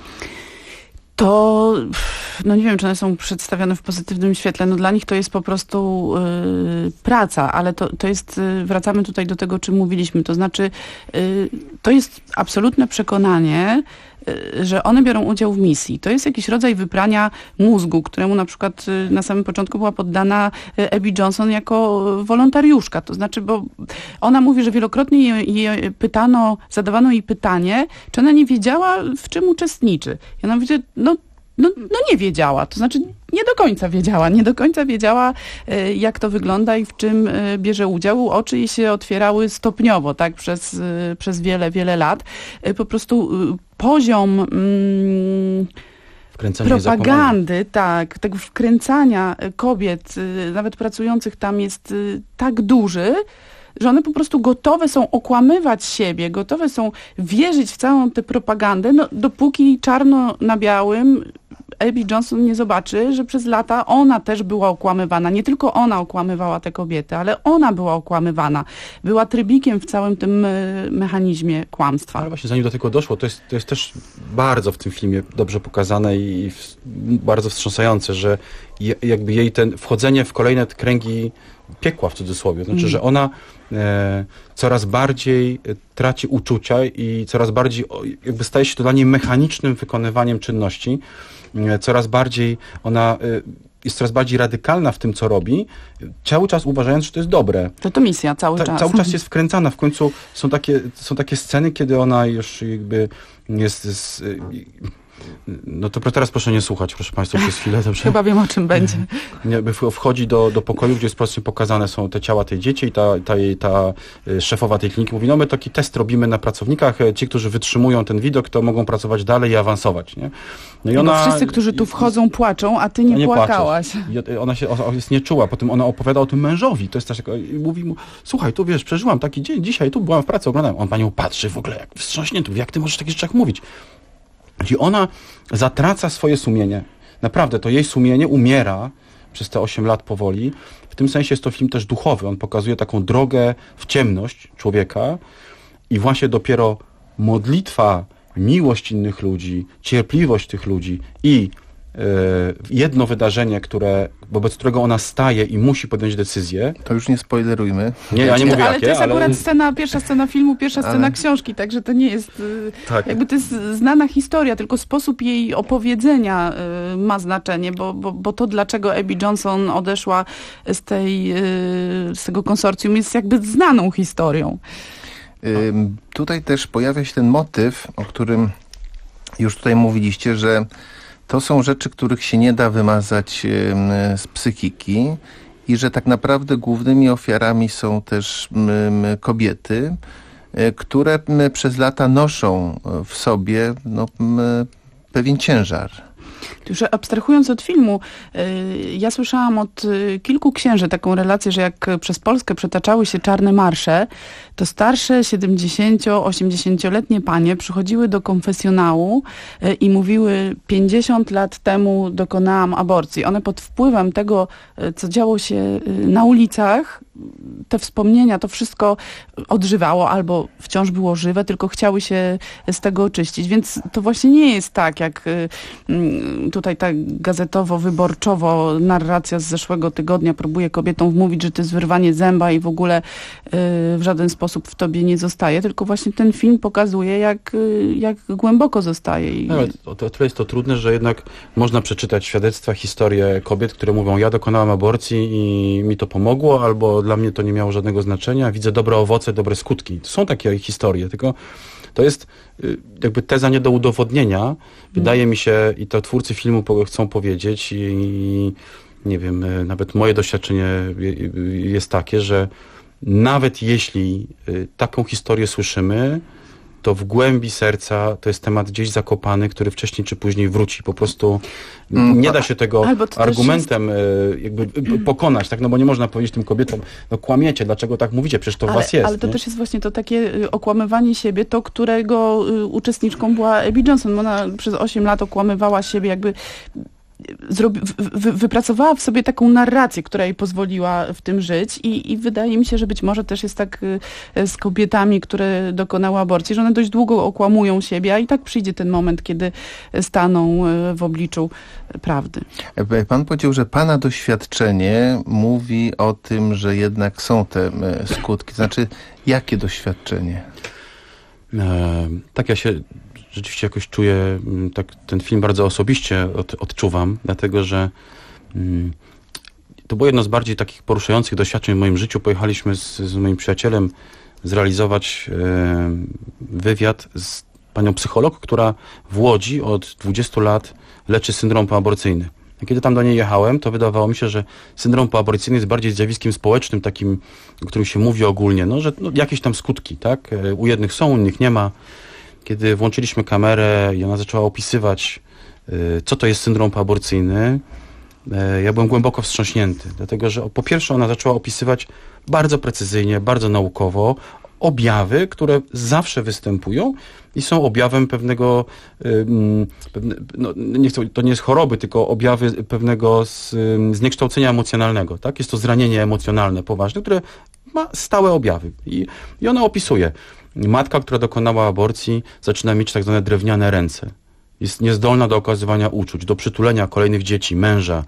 To, no nie wiem, czy one są przedstawione w pozytywnym świetle, no dla nich to jest po prostu y, praca, ale to, to jest, y, wracamy tutaj do tego, o czym mówiliśmy, to znaczy y, to jest absolutne przekonanie, y, że one biorą udział w misji. To jest jakiś rodzaj wyprania mózgu, któremu na przykład y, na samym początku była poddana y, Abby Johnson jako wolontariuszka, to znaczy, bo ona mówi, że wielokrotnie jej, jej pytano, zadawano jej pytanie, czy ona nie wiedziała, w czym uczestniczy. I ona mówi, no No, no nie wiedziała, to znaczy nie do końca wiedziała, nie do końca wiedziała, y, jak to wygląda i w czym y, bierze udział. Oczy jej się otwierały stopniowo, tak, przez, y, przez wiele, wiele lat. Y, po prostu y, poziom y, propagandy, tak, tego wkręcania kobiet, y, nawet pracujących tam jest y, tak duży, że one po prostu gotowe są okłamywać siebie, gotowe są wierzyć w całą tę propagandę, no, dopóki czarno na białym Abby Johnson nie zobaczy, że przez lata ona też była okłamywana. Nie tylko ona okłamywała te kobiety, ale ona była okłamywana. Była trybikiem w całym tym mechanizmie kłamstwa. Ale właśnie zanim do tego doszło, to jest, to jest też bardzo w tym filmie dobrze pokazane i w, bardzo wstrząsające, że je, jakby jej ten wchodzenie w kolejne kręgi piekła w cudzysłowie. Znaczy, mm. że ona e, coraz bardziej traci uczucia i coraz bardziej o, jakby staje się to dla niej mechanicznym wykonywaniem czynności. E, coraz bardziej ona e, jest coraz bardziej radykalna w tym, co robi, cały czas uważając, że to jest dobre. To to misja cały Ta, czas. Cały czas jest wkręcana. W końcu są takie, są takie sceny, kiedy ona już jakby jest... jest no to teraz proszę nie słuchać, proszę Państwa, przez chwilę. Dobrze? Chyba wiem, o czym będzie. Jakby wchodzi do, do pokoju, gdzie jest po prostu pokazane są te ciała tej dzieci i ta, ta, ta szefowa tej kliniki mówi, no my taki test robimy na pracownikach, ci, którzy wytrzymują ten widok, to mogą pracować dalej i awansować. Nie? No i ona, bo wszyscy, którzy tu wchodzą, płaczą, a ty nie, nie płakałaś. I ona się o, jest nieczuła, potem ona opowiada o tym mężowi, to jest też, mówi mu, słuchaj, tu wiesz, przeżyłam taki dzień, dzisiaj tu byłam w pracy, oglądałem, on panią patrzy w ogóle, jak wstrząśnięty, jak ty możesz o takich rzeczach mówić? I ona zatraca swoje sumienie. Naprawdę, to jej sumienie umiera przez te osiem lat powoli. W tym sensie jest to film też duchowy. On pokazuje taką drogę w ciemność człowieka i właśnie dopiero modlitwa, miłość innych ludzi, cierpliwość tych ludzi i yy, jedno wydarzenie, które, wobec którego ona staje i musi podjąć decyzję. To już nie spoilerujmy. Nie, ja nie mówię ale jakie, to jest ale... akurat scena, pierwsza scena filmu, pierwsza ale... scena książki, także to nie jest, tak. jakby to jest znana historia, tylko sposób jej opowiedzenia y, ma znaczenie, bo, bo, bo to, dlaczego Abby Johnson odeszła z, tej, y, z tego konsorcjum, jest jakby znaną historią. Ym, tutaj też pojawia się ten motyw, o którym już tutaj mówiliście, że to są rzeczy, których się nie da wymazać ym, z psychiki i że tak naprawdę głównymi ofiarami są też ym, kobiety, y, które y, przez lata noszą w sobie no, y, pewien ciężar. Już abstrahując od filmu, ja słyszałam od kilku księży taką relację, że jak przez Polskę przetaczały się czarne marsze, to starsze siedemdziesięcio-, osiemdziesięcioletnie panie przychodziły do konfesjonału i mówiły, pięćdziesiąt lat temu dokonałam aborcji. One pod wpływem tego, co działo się na ulicach, te wspomnienia, to wszystko odżywało albo wciąż było żywe, tylko chciały się z tego oczyścić. Więc to właśnie nie jest tak, jak tutaj ta gazetowo-wyborczowo narracja z zeszłego tygodnia próbuje kobietom wmówić, że to jest wyrwanie zęba i w ogóle w żaden sposób w tobie nie zostaje, tylko właśnie ten film pokazuje, jak, jak głęboko zostaje. I... No, to, to, to jest to trudne, że jednak można przeczytać świadectwa, historie kobiet, które mówią, ja dokonałam aborcji i mi to pomogło, albo dla mnie to nie miało żadnego znaczenia, widzę dobre owoce, dobre skutki. To są takie historie, tylko To jest y, jakby teza nie do udowodnienia. Wydaje mi się, i to twórcy filmu po, chcą powiedzieć, i, i nie wiem, y, nawet moje doświadczenie y, y, jest takie, że nawet jeśli y, taką historię słyszymy, to w głębi serca to jest temat gdzieś zakopany, który wcześniej czy później wróci. Po prostu mm, nie da się tego argumentem jest... jakby pokonać, tak? No bo nie można powiedzieć tym kobietom, no kłamiecie, dlaczego tak mówicie, przecież to w ale, was jest. Ale to nie? też jest właśnie to takie okłamywanie siebie, to którego uczestniczką była Abby Johnson. Ona przez osiem lat okłamywała siebie, jakby Zrobi, wy, wypracowała w sobie taką narrację, która jej pozwoliła w tym żyć i, i wydaje mi się, że być może też jest tak z kobietami, które dokonały aborcji, że one dość długo okłamują siebie, a i tak przyjdzie ten moment, kiedy staną w obliczu prawdy. Pan powiedział, że pana doświadczenie mówi o tym, że jednak są te skutki. Znaczy, jakie doświadczenie? E, tak ja się rzeczywiście jakoś czuję, tak ten film bardzo osobiście od, odczuwam, dlatego że mm, to było jedno z bardziej takich poruszających doświadczeń w moim życiu. Pojechaliśmy z, z moim przyjacielem zrealizować e, wywiad z panią psycholog, która w Łodzi od dwudziestu lat leczy syndrom poaborcyjny. Kiedy tam do niej jechałem, to wydawało mi się, że syndrom poaborcyjny jest bardziej zjawiskiem społecznym, takim, o którym się mówi ogólnie, no, że no, jakieś tam skutki, tak? U jednych są, u innych nie ma. Kiedy włączyliśmy kamerę i ona zaczęła opisywać, y, co to jest syndrom poaborcyjny, y, ja byłem głęboko wstrząśnięty, dlatego że po pierwsze ona zaczęła opisywać bardzo precyzyjnie, bardzo naukowo objawy, które zawsze występują i są objawem pewnego, y, pewne, no, nie chcę, to nie jest choroby, tylko objawy pewnego z, y, zniekształcenia emocjonalnego. Tak? Jest to zranienie emocjonalne poważne, które ma stałe objawy. I, i ona opisuje. Matka, która dokonała aborcji, zaczyna mieć tak zwane drewniane ręce. Jest niezdolna do okazywania uczuć, do przytulenia kolejnych dzieci, męża.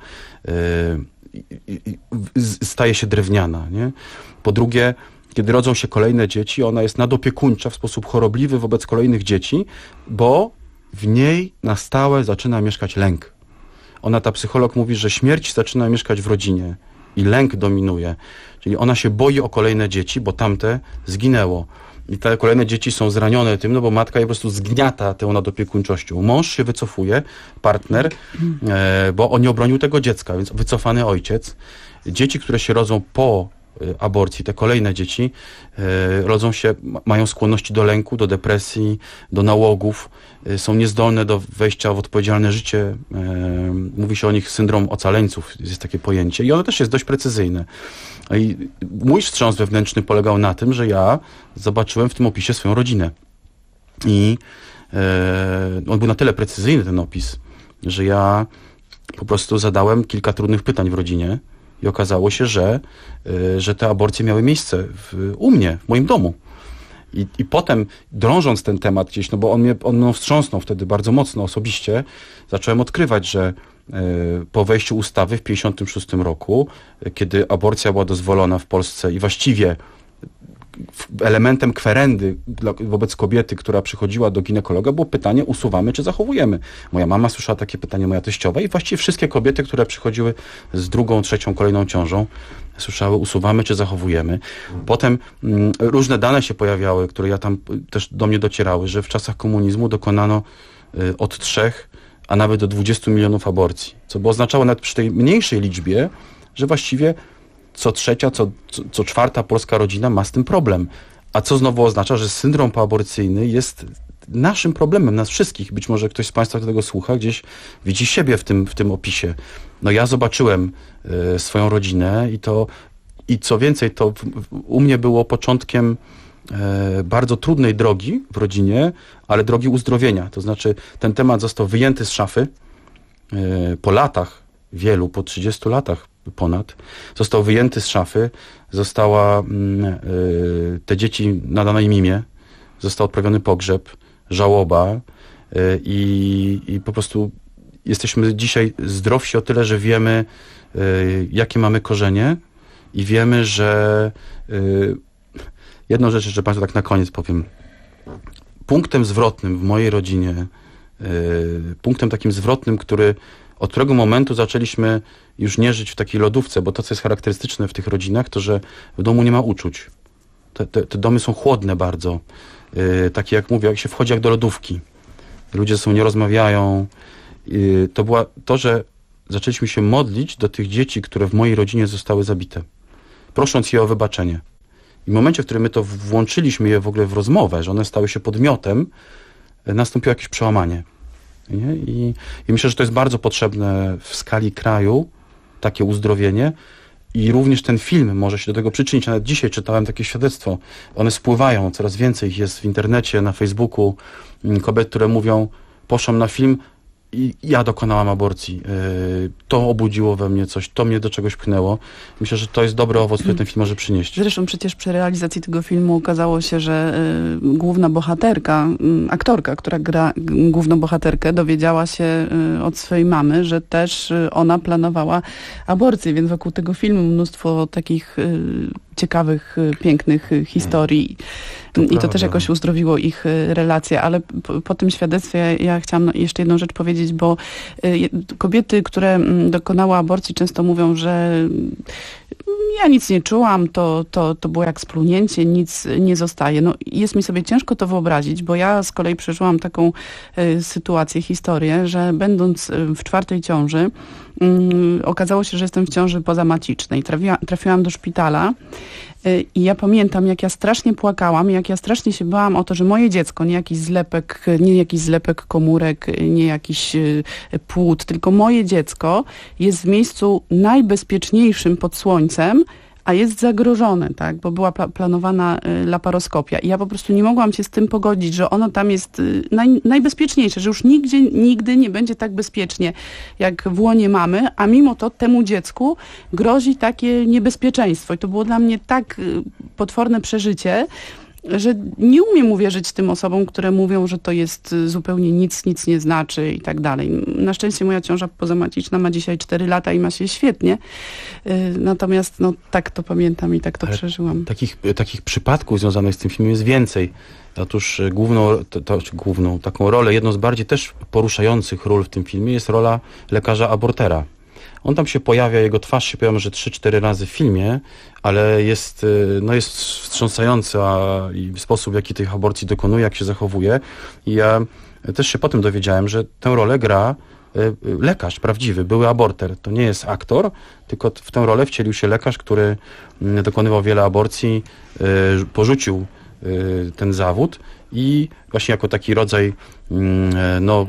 Yy, yy, yy, staje się drewniana. Nie? Po drugie, kiedy rodzą się kolejne dzieci, ona jest nadopiekuńcza w sposób chorobliwy wobec kolejnych dzieci, bo w niej na stałe zaczyna mieszkać lęk. Ona, ta psycholog, mówi, że śmierć zaczyna mieszkać w rodzinie i lęk dominuje. Czyli ona się boi o kolejne dzieci, bo tamte zginęło. I te kolejne dzieci są zranione tym, no bo matka je po prostu zgniata tą nadopiekuńczością. Mąż się wycofuje, partner, e, bo on nie obronił tego dziecka, więc wycofany ojciec. Dzieci, które się rodzą po e, aborcji, te kolejne dzieci, e, rodzą się, mają skłonności do lęku, do depresji, do nałogów, e, są niezdolne do wejścia w odpowiedzialne życie. E, mówi się o nich syndrom ocaleńców, jest takie pojęcie. I ono też jest dość precyzyjne. I mój wstrząs wewnętrzny polegał na tym, że ja zobaczyłem w tym opisie swoją rodzinę. I e, on był na tyle precyzyjny, ten opis, że ja po prostu zadałem kilka trudnych pytań w rodzinie i okazało się, że, e, że te aborcje miały miejsce w, u mnie, w moim domu. I, I potem, drążąc ten temat gdzieś, no bo on mnie, on mnie wstrząsnął wtedy bardzo mocno osobiście, zacząłem odkrywać, że po wejściu ustawy w pięćdziesiątym szóstym roku, kiedy aborcja była dozwolona w Polsce i właściwie elementem kwerendy wobec kobiety, która przychodziła do ginekologa, było pytanie, usuwamy czy zachowujemy. Moja mama słyszała takie pytanie, moja teściowa i właściwie wszystkie kobiety, które przychodziły z drugą, trzecią, kolejną ciążą, słyszały, usuwamy czy zachowujemy. Potem mm, różne dane się pojawiały, które ja tam też do mnie docierały, że w czasach komunizmu dokonano y, od trzech a nawet do dwudziestu milionów aborcji. Co by oznaczało nawet przy tej mniejszej liczbie, że właściwie co trzecia, co, co, co czwarta polska rodzina ma z tym problem. A co znowu oznacza, że syndrom poaborcyjny jest naszym problemem, nas wszystkich. Być może ktoś z Państwa, kto tego słucha, gdzieś widzi siebie w tym, w tym opisie. No ja zobaczyłem y, swoją rodzinę i to, i co więcej, to w, w, u mnie było początkiem y, bardzo trudnej drogi w rodzinie, ale drogi uzdrowienia. To znaczy ten temat został wyjęty z szafy y, po latach, wielu, po trzydziestu latach ponad, został wyjęty z szafy, została y, te dzieci nadano im imię, został odprawiony pogrzeb, żałoba y, i, i po prostu jesteśmy dzisiaj zdrowsi o tyle, że wiemy, y, jakie mamy korzenie i wiemy, że y, jedną rzecz, że Państwu tak na koniec powiem, punktem zwrotnym w mojej rodzinie, y, punktem takim zwrotnym, który od którego momentu zaczęliśmy już nie żyć w takiej lodówce, bo to, co jest charakterystyczne w tych rodzinach, to, że w domu nie ma uczuć. Te, te, te domy są chłodne bardzo. Yy, takie jak mówię, jak się wchodzi jak do lodówki. Ludzie ze sobą nie rozmawiają. Yy, to była to, że zaczęliśmy się modlić do tych dzieci, które w mojej rodzinie zostały zabite. Prosząc je o wybaczenie. I w momencie, w którym my to włączyliśmy je w ogóle w rozmowę, że one stały się podmiotem, nastąpiło jakieś przełamanie. Nie? I, I myślę, że to jest bardzo potrzebne w skali kraju, takie uzdrowienie. I również ten film może się do tego przyczynić. Nawet dzisiaj czytałem takie świadectwo. One spływają, coraz więcej ich jest w internecie, na Facebooku. Kobiety, które mówią, poszłam na film i ja dokonałam aborcji. To obudziło we mnie coś, to mnie do czegoś pchnęło. Myślę, że to jest dobry owoc, który ten film może przynieść. Zresztą przecież przy realizacji tego filmu okazało się, że y, główna bohaterka, y, aktorka, która gra y, główną bohaterkę, dowiedziała się y, od swojej mamy, że też y, ona planowała aborcję, więc wokół tego filmu mnóstwo takich y, ciekawych, y, pięknych y, historii. To I to prawda. Też jakoś uzdrowiło ich y, relacje, ale po, po tym świadectwie ja chciałam no, jeszcze jedną rzecz powiedzieć, bo y, kobiety, które y, dokonały aborcji, często mówią, że ja nic nie czułam, to, to, to było jak splunięcie, nic nie zostaje. No, jest mi sobie ciężko to wyobrazić, bo ja z kolei przeżyłam taką y, sytuację, historię, że będąc w czwartej ciąży, y, okazało się, że jestem w ciąży pozamacicznej. Trafiła, trafiłam do szpitala y, i ja pamiętam, jak ja strasznie płakałam, jak ja strasznie się bałam o to, że moje dziecko, nie jakiś zlepek, nie jakiś zlepek komórek, nie jakiś y, płód, tylko moje dziecko jest w miejscu najbezpieczniejszym pod słońcem, a jest zagrożone, tak, bo była pla- planowana y, laparoskopia i ja po prostu nie mogłam się z tym pogodzić, że ono tam jest y, naj- najbezpieczniejsze, że już nigdzie, nigdy nie będzie tak bezpiecznie jak w łonie mamy, a mimo to temu dziecku grozi takie niebezpieczeństwo i to było dla mnie tak y, potworne przeżycie, że nie umiem uwierzyć tym osobom, które mówią, że to jest zupełnie nic, nic nie znaczy i tak dalej. Na szczęście moja ciąża pozamaciczna ma dzisiaj cztery lata i ma się świetnie. Natomiast no, tak to pamiętam i tak to Ale przeżyłam. Takich, takich przypadków związanych z tym filmem jest więcej. Otóż główną, to, to, główną taką rolę, jedną z bardziej też poruszających ról w tym filmie jest rola lekarza abortera. On tam się pojawia, jego twarz się pojawia może trzy cztery razy w filmie, ale jest, no jest wstrząsający a, i sposób, w jaki tych aborcji dokonuje, jak się zachowuje. I ja też się potem dowiedziałem, że tę rolę gra y, lekarz prawdziwy, były aborter. To nie jest aktor, tylko w tę rolę wcielił się lekarz, który y, dokonywał wiele aborcji, y, porzucił y, ten zawód i właśnie jako taki rodzaj y, no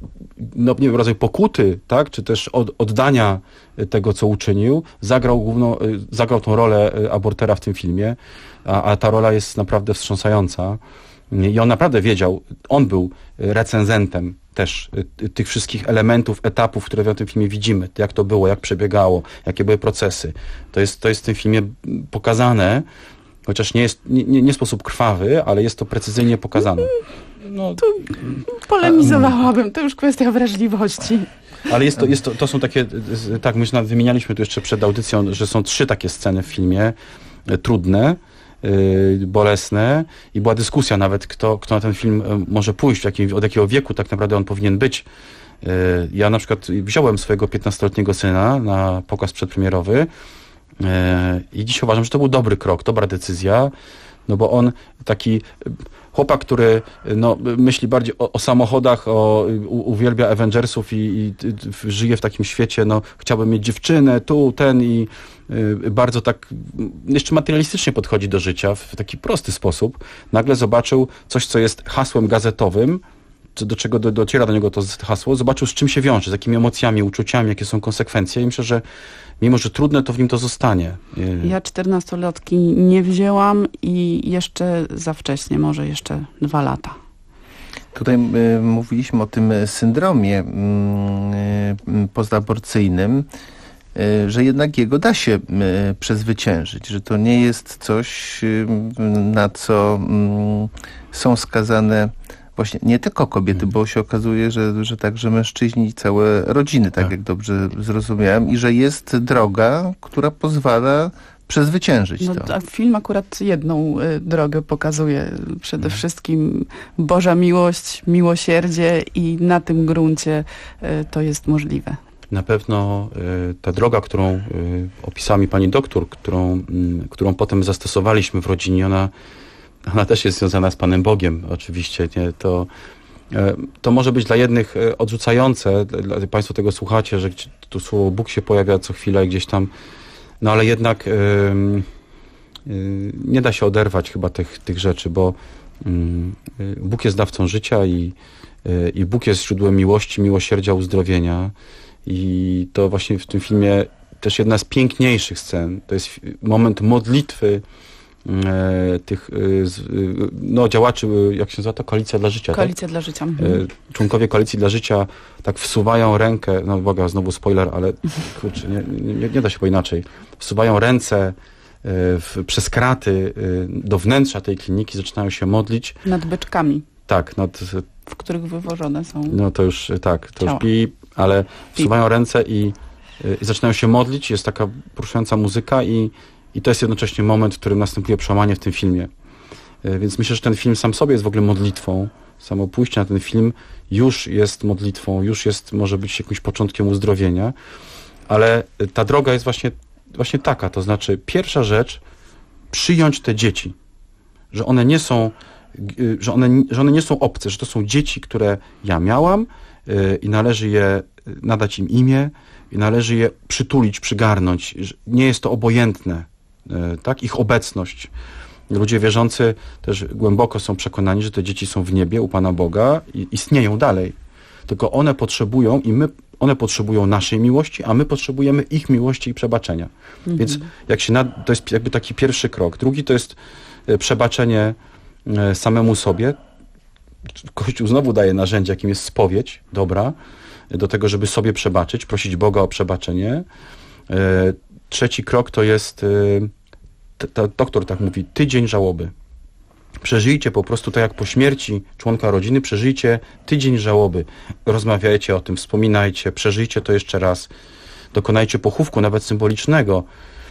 no nie wiem, rodzaj pokuty, tak, czy też od, oddania tego, co uczynił, zagrał główną, zagrał tą rolę abortera w tym filmie, a, a ta rola jest naprawdę wstrząsająca. I on naprawdę wiedział, on był recenzentem też tych wszystkich elementów, etapów, które w tym filmie widzimy, jak to było, jak przebiegało, jakie były procesy. To jest, to jest w tym filmie pokazane, chociaż nie jest, nie, nie w sposób krwawy, ale jest to precyzyjnie pokazane. No, tu polemizowałabym, to już kwestia wrażliwości. Ale jest to, jest to, to są takie, tak, my wymienialiśmy tu jeszcze przed audycją, że są trzy takie sceny w filmie, trudne, yy, bolesne i była dyskusja nawet, kto, kto na ten film może pójść, jakim, od jakiego wieku tak naprawdę on powinien być. Yy, ja na przykład wziąłem swojego piętnastoletniego syna na pokaz przedpremierowy yy, i dziś uważam, że to był dobry krok, dobra decyzja, no bo on taki chłopak, który no, myśli bardziej o, o samochodach, o, u, uwielbia Avengersów i, i, i żyje w takim świecie, no chciałbym mieć dziewczynę, tu, ten i y, bardzo tak jeszcze materialistycznie podchodzi do życia w taki prosty sposób. Nagle zobaczył coś, co jest hasłem gazetowym, co, do czego do, dociera do niego to hasło, zobaczył, z czym się wiąże, z jakimi emocjami, uczuciami, jakie są konsekwencje i myślę, że mimo, że trudne, to w nim to zostanie. Ja czternastolatki nie wzięłam i jeszcze za wcześnie, może jeszcze dwa lata. Tutaj y, mówiliśmy o tym syndromie y, y, pozaborcyjnym, y, że jednak jego da się y, przezwyciężyć, że to nie jest coś, y, na co y, są skazane właśnie nie tylko kobiety, bo się okazuje, że, że także mężczyźni i całe rodziny, tak, tak jak dobrze zrozumiałem, i że jest droga, która pozwala przezwyciężyć no, to. A film akurat jedną y, drogę pokazuje. Przede hmm. wszystkim Boża miłość, miłosierdzie i na tym gruncie y, to jest możliwe. Na pewno y, ta droga, którą y, opisała mi pani doktor, którą, y, którą potem zastosowaliśmy w rodzinie, ona, ona też jest związana z Panem Bogiem, oczywiście. Nie? To, y, to może być dla jednych y, odrzucające, dla, państwo tego słuchacie, że tu słowo Bóg się pojawia co chwilę gdzieś tam, no ale jednak y, y, nie da się oderwać chyba tych, tych rzeczy, bo y, y, Bóg jest dawcą życia i, y, i Bóg jest źródłem miłości, miłosierdzia, uzdrowienia. I to właśnie w tym filmie też jedna z piękniejszych scen. To jest moment modlitwy e, tych e, z, e, no, działaczy, jak się nazywa to? Koalicja dla Życia. Koalicja tak? dla Życia. E, Mhm. członkowie Koalicji dla Życia tak wsuwają rękę, no uwaga, znowu spoiler, ale kurczę, nie, nie, nie da się po inaczej. Wsuwają ręce e, w, przez kraty e, do wnętrza tej kliniki, zaczynają się modlić. Nad beczkami. Tak, nad... W których wywożone są. No to już, tak, to ciała. już pi, ale wsuwają ręce i, i zaczynają się modlić, jest taka poruszająca muzyka i, i to jest jednocześnie moment, w którym następuje przełamanie w tym filmie. Więc myślę, że ten film sam sobie jest w ogóle modlitwą. Samo pójście na ten film już jest modlitwą, już jest, może być jakimś początkiem uzdrowienia, ale ta droga jest właśnie, właśnie taka, to znaczy pierwsza rzecz, przyjąć te dzieci, że one nie są Że one, że one nie są obce, że to są dzieci, które ja miałam yy, i należy je nadać im imię i należy je przytulić, przygarnąć. Nie jest to obojętne, yy, tak? Ich obecność. Ludzie wierzący też głęboko są przekonani, że te dzieci są w niebie u Pana Boga i istnieją dalej. Tylko one potrzebują i my, one potrzebują naszej miłości, a my potrzebujemy ich miłości i przebaczenia. Mhm. Więc jak się nad, to jest jakby taki pierwszy krok. Drugi to jest yy, przebaczenie samemu sobie. Kościół znowu daje narzędzie, jakim jest spowiedź, dobra, do tego, żeby sobie przebaczyć, prosić Boga o przebaczenie. Trzeci krok to jest, doktor tak mówi, tydzień żałoby. Przeżyjcie po prostu tak jak po śmierci członka rodziny, przeżyjcie tydzień żałoby. Rozmawiajcie o tym, wspominajcie, przeżyjcie to jeszcze raz. Dokonajcie pochówku, nawet symbolicznego.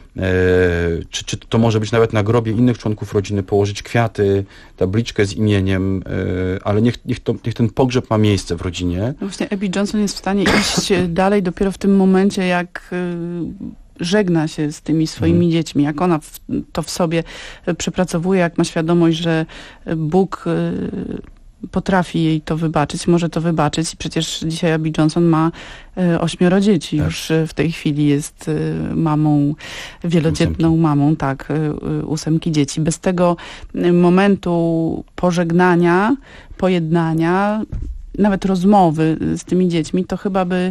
Yy, czy, czy to może być nawet na grobie innych członków rodziny, położyć kwiaty, tabliczkę z imieniem, yy, ale niech, niech, to, niech ten pogrzeb ma miejsce w rodzinie. No właśnie Abby Johnson jest w stanie iść dalej dopiero w tym momencie, jak yy, żegna się z tymi swoimi hmm. dziećmi, jak ona w, to w sobie przepracowuje, jak ma świadomość, że Bóg yy, potrafi jej to wybaczyć, może to wybaczyć i przecież dzisiaj Abby Johnson ma y, ośmioro dzieci, tak. Już y, w tej chwili jest y, mamą, wielodzietną ósemki. mamą, tak, y, y, ósemki dzieci. Bez tego y, momentu pożegnania, pojednania, nawet rozmowy z tymi dziećmi, to chyba by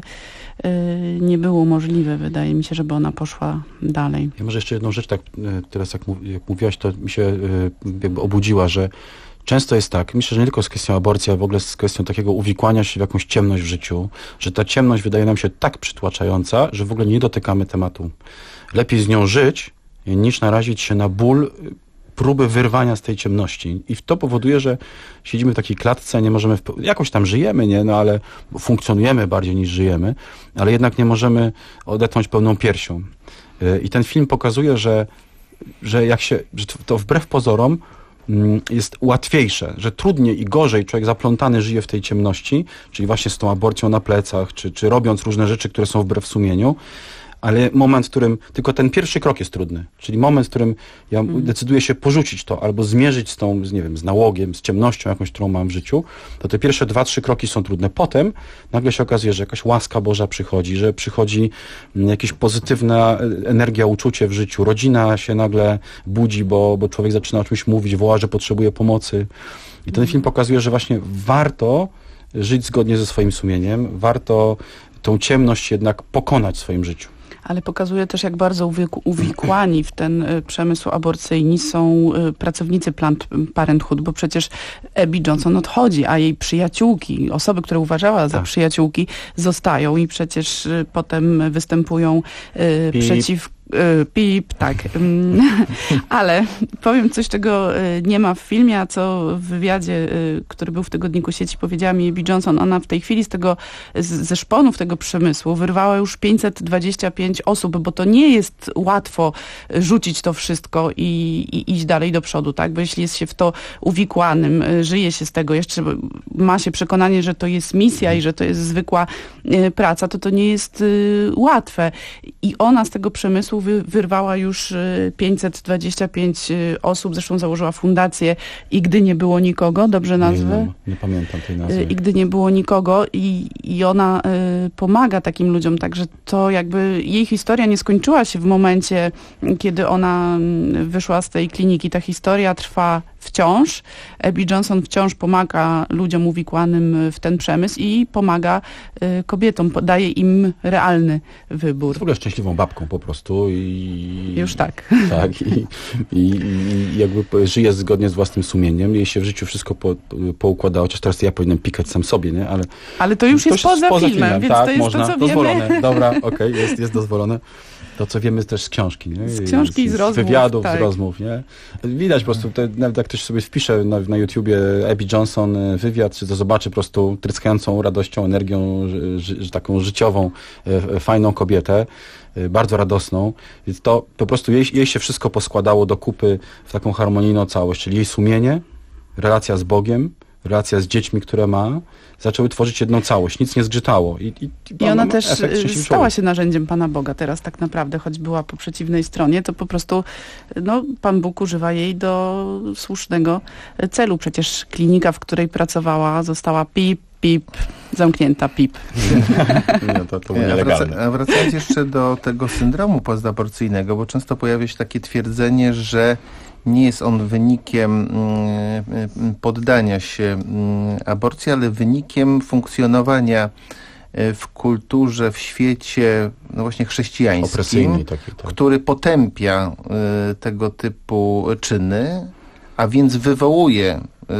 y, nie było możliwe, wydaje mi się, żeby ona poszła dalej. Ja może jeszcze jedną rzecz, tak teraz jak, jak mówiłaś, to mi się y, jakby obudziła, że często jest tak, myślę, że nie tylko z kwestią aborcji, ale w ogóle z kwestią takiego uwikłania się w jakąś ciemność w życiu, że ta ciemność wydaje nam się tak przytłaczająca, że w ogóle nie dotykamy tematu. Lepiej z nią żyć, niż narazić się na ból próby wyrwania z tej ciemności. I to powoduje, że siedzimy w takiej klatce, nie możemy, w, jakoś tam żyjemy, nie, no ale funkcjonujemy bardziej niż żyjemy, ale jednak nie możemy odetchnąć pełną piersią. I ten film pokazuje, że, że jak się, że to wbrew pozorom jest łatwiejsze, że trudniej i gorzej człowiek zaplątany żyje w tej ciemności, czyli właśnie z tą aborcją na plecach, czy, czy robiąc różne rzeczy, które są wbrew sumieniu, ale moment, w którym, tylko ten pierwszy krok jest trudny, czyli moment, w którym ja mm. decyduję się porzucić to, albo zmierzyć z tą, z, nie wiem, z nałogiem, z ciemnością jakąś, którą mam w życiu, to te pierwsze dwa, trzy kroki są trudne. Potem nagle się okazuje, że jakaś łaska Boża przychodzi, że przychodzi jakaś pozytywna energia, uczucie w życiu, rodzina się nagle budzi, bo, bo człowiek zaczyna o czymś mówić, woła, że potrzebuje pomocy. I ten film pokazuje, że właśnie warto żyć zgodnie ze swoim sumieniem, warto tą ciemność jednak pokonać w swoim życiu. Ale pokazuje też, jak bardzo uwikłani w ten przemysł aborcyjny są pracownicy Planned Parenthood, bo przecież Abby Johnson odchodzi, a jej przyjaciółki, osoby, które uważała za tak. przyjaciółki, zostają i przecież potem występują Pip. przeciw Yy, pip, tak. Ale powiem coś, czego nie ma w filmie, a co w wywiadzie, który był w tygodniku Sieci, powiedziała mi Abby Johnson. Ona w tej chwili z tego, z, ze szponów tego przemysłu wyrwała już pięćset dwadzieścia pięć osób, bo to nie jest łatwo rzucić to wszystko i, i iść dalej do przodu, tak? Bo jeśli jest się w to uwikłanym, żyje się z tego, jeszcze ma się przekonanie, że to jest misja i że to jest zwykła praca, to to nie jest łatwe. I ona z tego przemysłu wy, wyrwała już pięćset dwadzieścia pięć osób, zresztą założyła fundację I gdy nie było nikogo, dobrze nazwę? Nie, nie pamiętam tej nazwy. I gdy nie było nikogo i, i ona y, pomaga takim ludziom, także to jakby jej historia nie skończyła się w momencie, kiedy ona wyszła z tej kliniki. Ta historia trwa wciąż. Abby Johnson wciąż pomaga ludziom uwikłanym w ten przemysł i pomaga y, kobietom, daje im realny wybór. Jest w ogóle szczęśliwą babką po prostu i... Już tak. Tak i, i, i jakby żyje zgodnie z własnym sumieniem. Jej się w życiu wszystko po, poukładało, chociaż teraz ja powinienem pikać sam sobie, nie? Ale, Ale to już to jest poza, poza filmem, filmem, więc tak, to jest można, to, co dozwolone. wiemy. Dobra, okej, okay, jest, jest dozwolone. To, co wiemy też z książki, nie? Z książki i z, z rozmów. Z wywiadów, tak. z rozmów, nie? Widać po prostu, te, nawet jak ktoś sobie wpisze na, na YouTubie Abby Johnson wywiad, to zobaczy po prostu tryskającą radością, energią, ży, ży, taką życiową, e, fajną kobietę, e, bardzo radosną. Więc to po prostu jej, jej się wszystko poskładało do kupy w taką harmonijną całość, czyli jej sumienie, relacja z Bogiem, relacja z dziećmi, które ma, zaczęły tworzyć jedną całość. Nic nie zgrzytało. I, i, I ona też stała się narzędziem Pana Boga teraz tak naprawdę, choć była po przeciwnej stronie, to po prostu no, Pan Bóg używa jej do słusznego celu. Przecież klinika, w której pracowała, została pip, pip, zamknięta, pip. No, to, to a, wraca, a wracając jeszcze do tego syndromu postaborcyjnego, bo często pojawia się takie twierdzenie, że nie jest on wynikiem poddania się aborcji, ale wynikiem funkcjonowania w kulturze, w świecie no właśnie chrześcijańskim, taki, tak. który potępia tego typu czyny, a więc wywołuje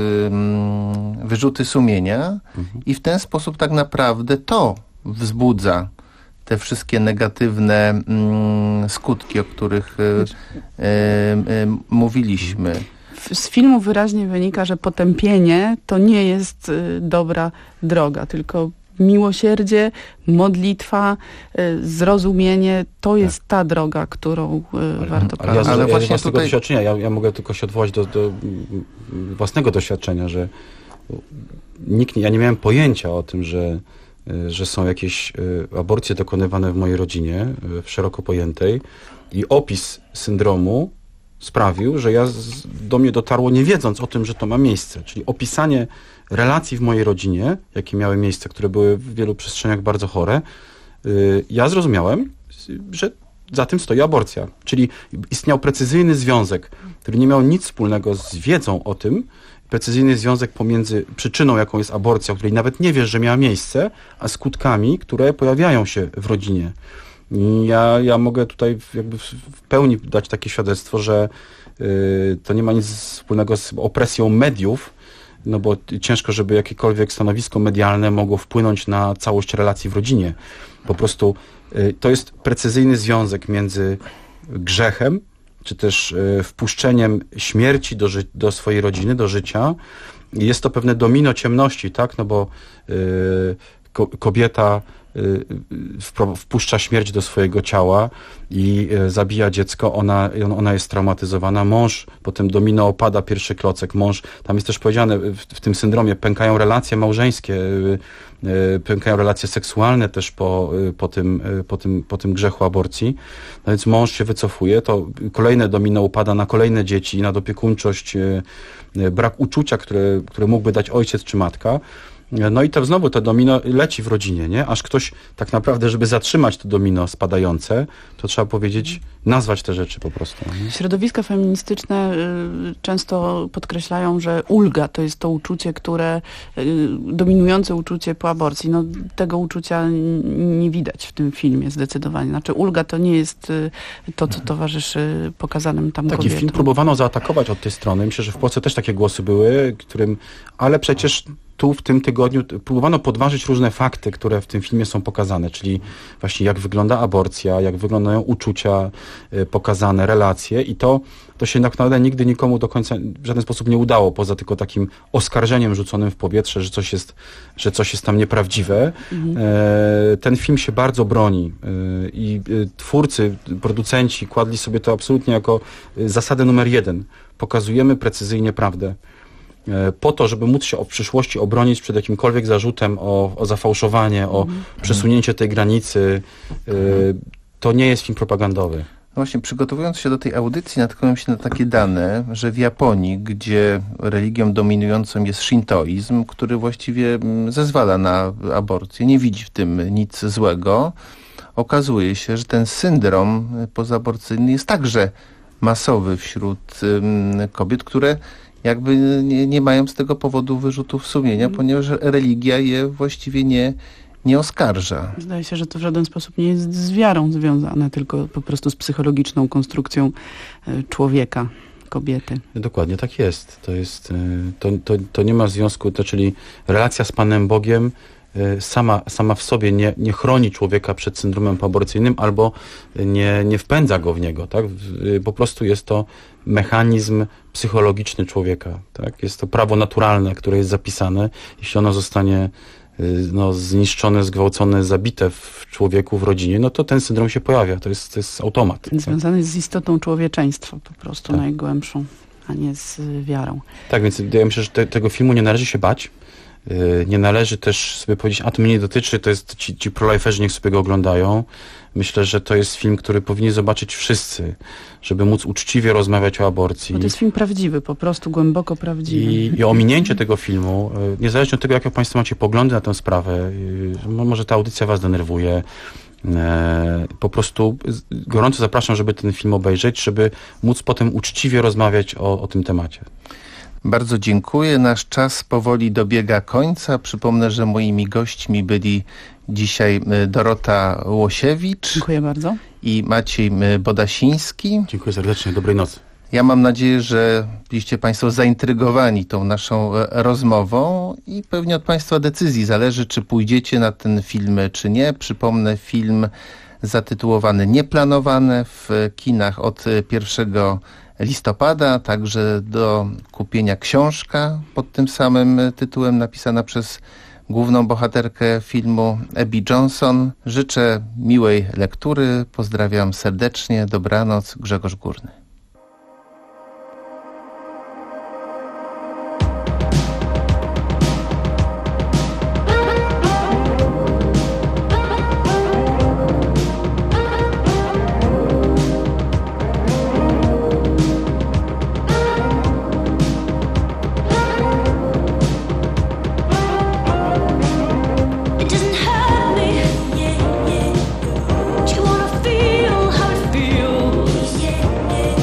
wyrzuty sumienia mhm. i w ten sposób tak naprawdę to wzbudza te wszystkie negatywne mm, skutki, o których y, y, y, mówiliśmy. Z filmu wyraźnie wynika, że potępienie to nie jest y, dobra droga, tylko miłosierdzie, modlitwa, y, zrozumienie, to jest tak. ta droga, którą y, ale, warto ale, ja, ale ja, właśnie własnego tutaj... doświadczenia, ja, ja mogę tylko się odwołać do, do własnego doświadczenia, że nikt, ja nie miałem pojęcia o tym, że że są jakieś aborcje dokonywane w mojej rodzinie, w szeroko pojętej i opis syndromu sprawił, że ja z, do mnie dotarło nie wiedząc o tym, że to ma miejsce. Czyli opisanie relacji w mojej rodzinie, jakie miały miejsce, które były w wielu przestrzeniach bardzo chore, yy, ja zrozumiałem, że za tym stoi aborcja. Czyli istniał precyzyjny związek, który nie miał nic wspólnego z wiedzą o tym, precyzyjny związek pomiędzy przyczyną, jaką jest aborcja, o której nawet nie wiesz, że miała miejsce, a skutkami, które pojawiają się w rodzinie. I ja, ja mogę tutaj jakby w pełni dać takie świadectwo, że y, to nie ma nic wspólnego z opresją mediów, no bo ciężko, żeby jakiekolwiek stanowisko medialne mogło wpłynąć na całość relacji w rodzinie. Po prostu y, to jest precyzyjny związek między grzechem, czy też y, wpuszczeniem śmierci do, ży- do swojej rodziny, do życia. I jest to pewne domino ciemności, tak? No bo y, ko- kobieta y, wpro- wpuszcza śmierć do swojego ciała i y, zabija dziecko, ona, ona jest traumatyzowana. Mąż, potem domino opada, pierwszy klocek, mąż, tam jest też powiedziane w, w tym syndromie, pękają relacje małżeńskie, y, y, pękają relacje seksualne też po, y, po, tym, y, po, tym, po tym grzechu aborcji. No więc mąż się wycofuje, to kolejne domino upada na kolejne dzieci, na opiekuńczość, y, y, brak uczucia, które, które mógłby dać ojciec czy matka. No i to znowu to domino leci w rodzinie, nie? Aż ktoś tak naprawdę, żeby zatrzymać to domino spadające, to trzeba powiedzieć, nazwać te rzeczy po prostu. Nie? Środowiska feministyczne y, często podkreślają, że ulga to jest to uczucie, które, y, dominujące uczucie po aborcji. No tego uczucia nie widać w tym filmie zdecydowanie. Znaczy ulga to nie jest y, to, co towarzyszy pokazanym tam Taki kobietom. film próbowano zaatakować od tej strony. Myślę, że w Polsce też takie głosy były, którym, ale przecież tu w tym tygodniu próbowano podważyć różne fakty, które w tym filmie są pokazane, czyli właśnie jak wygląda aborcja, jak wyglądają uczucia y, pokazane, relacje i to, to się tak naprawdę nigdy nikomu do końca w żaden sposób nie udało, poza tylko takim oskarżeniem rzuconym w powietrze, że coś jest, że coś jest tam nieprawdziwe. Mhm. E, ten film się bardzo broni y, i y, twórcy, producenci kładli sobie to absolutnie jako y, zasadę numer jeden. Pokazujemy precyzyjnie prawdę. Po to, żeby móc się w przyszłości obronić przed jakimkolwiek zarzutem o, o zafałszowanie, o mm. przesunięcie tej granicy. To nie jest film propagandowy. No właśnie, przygotowując się do tej audycji, natknąłem się na takie dane, że w Japonii, gdzie religią dominującą jest shintoizm, który właściwie zezwala na aborcję, nie widzi w tym nic złego, okazuje się, że ten syndrom pozaborcyjny jest także masowy wśród kobiet, które jakby nie, nie mają z tego powodu wyrzutów sumienia, mm. ponieważ religia je właściwie nie, nie oskarża. Zdaje się, że to w żaden sposób nie jest z wiarą związane, tylko po prostu z psychologiczną konstrukcją człowieka, kobiety. Dokładnie tak jest. To jest, to, to, to nie ma związku, to czyli relacja z Panem Bogiem sama, sama w sobie nie, nie chroni człowieka przed syndromem poaborcyjnym albo nie, nie wpędza go w niego. Tak? Po prostu jest to mechanizm psychologiczny człowieka. Tak? Jest to prawo naturalne, które jest zapisane. Jeśli ono zostanie no, zniszczone, zgwałcone, zabite w człowieku, w rodzinie, no to ten syndrom się pojawia. To jest, to jest automat. Związany tak? z istotą człowieczeństwa po prostu tak. najgłębszą, a nie z wiarą. Tak, więc ja myślę, że te, tego filmu nie należy się bać. Nie należy też sobie powiedzieć, a to mnie nie dotyczy, to jest ci, ci proliferzy niech sobie go oglądają. Myślę, że to jest film, który powinni zobaczyć wszyscy, żeby móc uczciwie rozmawiać o aborcji. Bo to jest film prawdziwy, po prostu głęboko prawdziwy. I, i ominięcie tego filmu, niezależnie od tego, jakie Państwo macie poglądy na tę sprawę, może ta audycja Was denerwuje, po prostu gorąco zapraszam, żeby ten film obejrzeć, żeby móc potem uczciwie rozmawiać o, o tym temacie. Bardzo dziękuję. Nasz czas powoli dobiega końca. Przypomnę, że moimi gośćmi byli dzisiaj Dorota Łosiewicz. Dziękuję bardzo. I Maciej Bodasiński. Dziękuję serdecznie. Dobrej nocy. Ja mam nadzieję, że byliście Państwo zaintrygowani tą naszą rozmową i pewnie od Państwa decyzji zależy, czy pójdziecie na ten film, czy nie. Przypomnę, film zatytułowany Nieplanowane w kinach od pierwszego listopada, także do kupienia książka pod tym samym tytułem napisana przez główną bohaterkę filmu Abby Johnson. Życzę miłej lektury, pozdrawiam serdecznie, dobranoc, Grzegorz Górny. Yeah, yeah.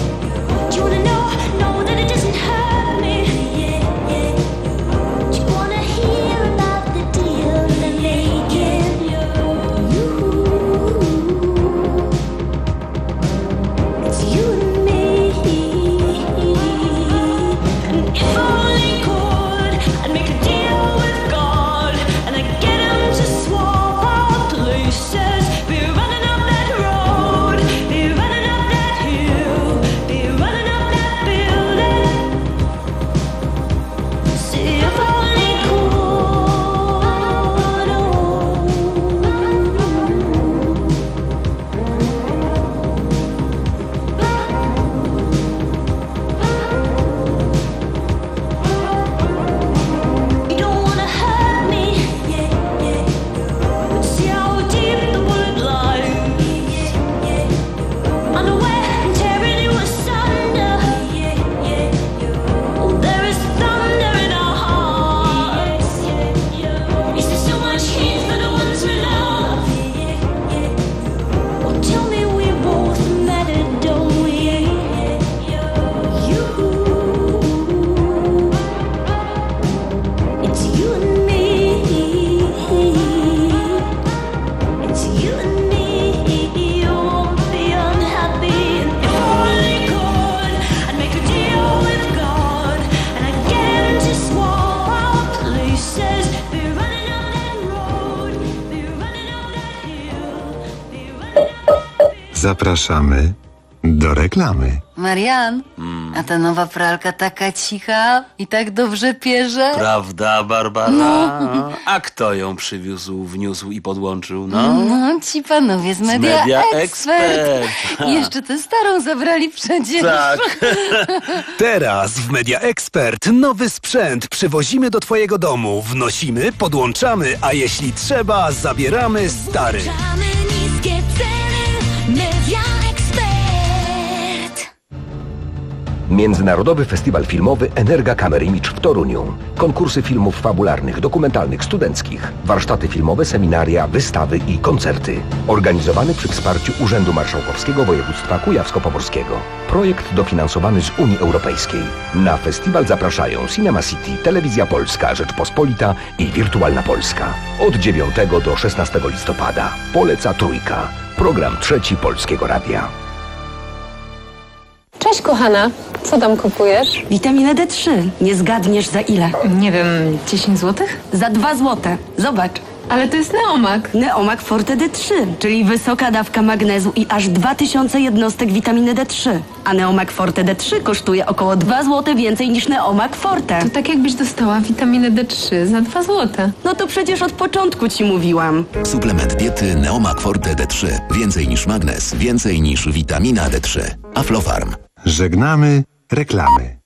Zapraszamy do reklamy. Marian, a ta nowa pralka taka cicha i tak dobrze pierze. Prawda, Barbara? No. A kto ją przywiózł, wniósł i podłączył? No, No, ci panowie z Media, Media Expert. Expert. I jeszcze tę starą zabrali przecież. Tak. Teraz w Media Expert nowy sprzęt przywozimy do twojego domu, wnosimy, podłączamy, a jeśli trzeba, zabieramy stary. Niskie ceny, Media Expert. Międzynarodowy Festiwal Filmowy Energa Camera Image w Toruniu. Konkursy filmów fabularnych, dokumentalnych, studenckich. Warsztaty filmowe, seminaria, wystawy i koncerty. Organizowany przy wsparciu Urzędu Marszałkowskiego Województwa Kujawsko-Pomorskiego. Projekt dofinansowany z Unii Europejskiej. Na festiwal zapraszają Cinema City, Telewizja Polska, Rzeczpospolita i Wirtualna Polska. Od dziewiątego do szesnastego listopada. Poleca Trójka. Program trzeci Polskiego Radia. Cześć kochana, co tam kupujesz? Witaminę D trzy. Nie zgadniesz za ile? Nie wiem, dziesięć złotych? Za dwa złote. Zobacz. Ale to jest Neomak. Neomak Forte D trzy, czyli wysoka dawka magnezu i aż dwa tysiące jednostek witaminy D trzy. A Neomak Forte D trzy kosztuje około dwa złote więcej niż Neomak Forte. To tak jakbyś dostała witaminę D trzy za dwa złote. No to przecież od początku ci mówiłam. Suplement diety Neomak Forte D trzy. Więcej niż magnez, więcej niż witamina D trzy. Aflofarm. Żegnamy reklamy.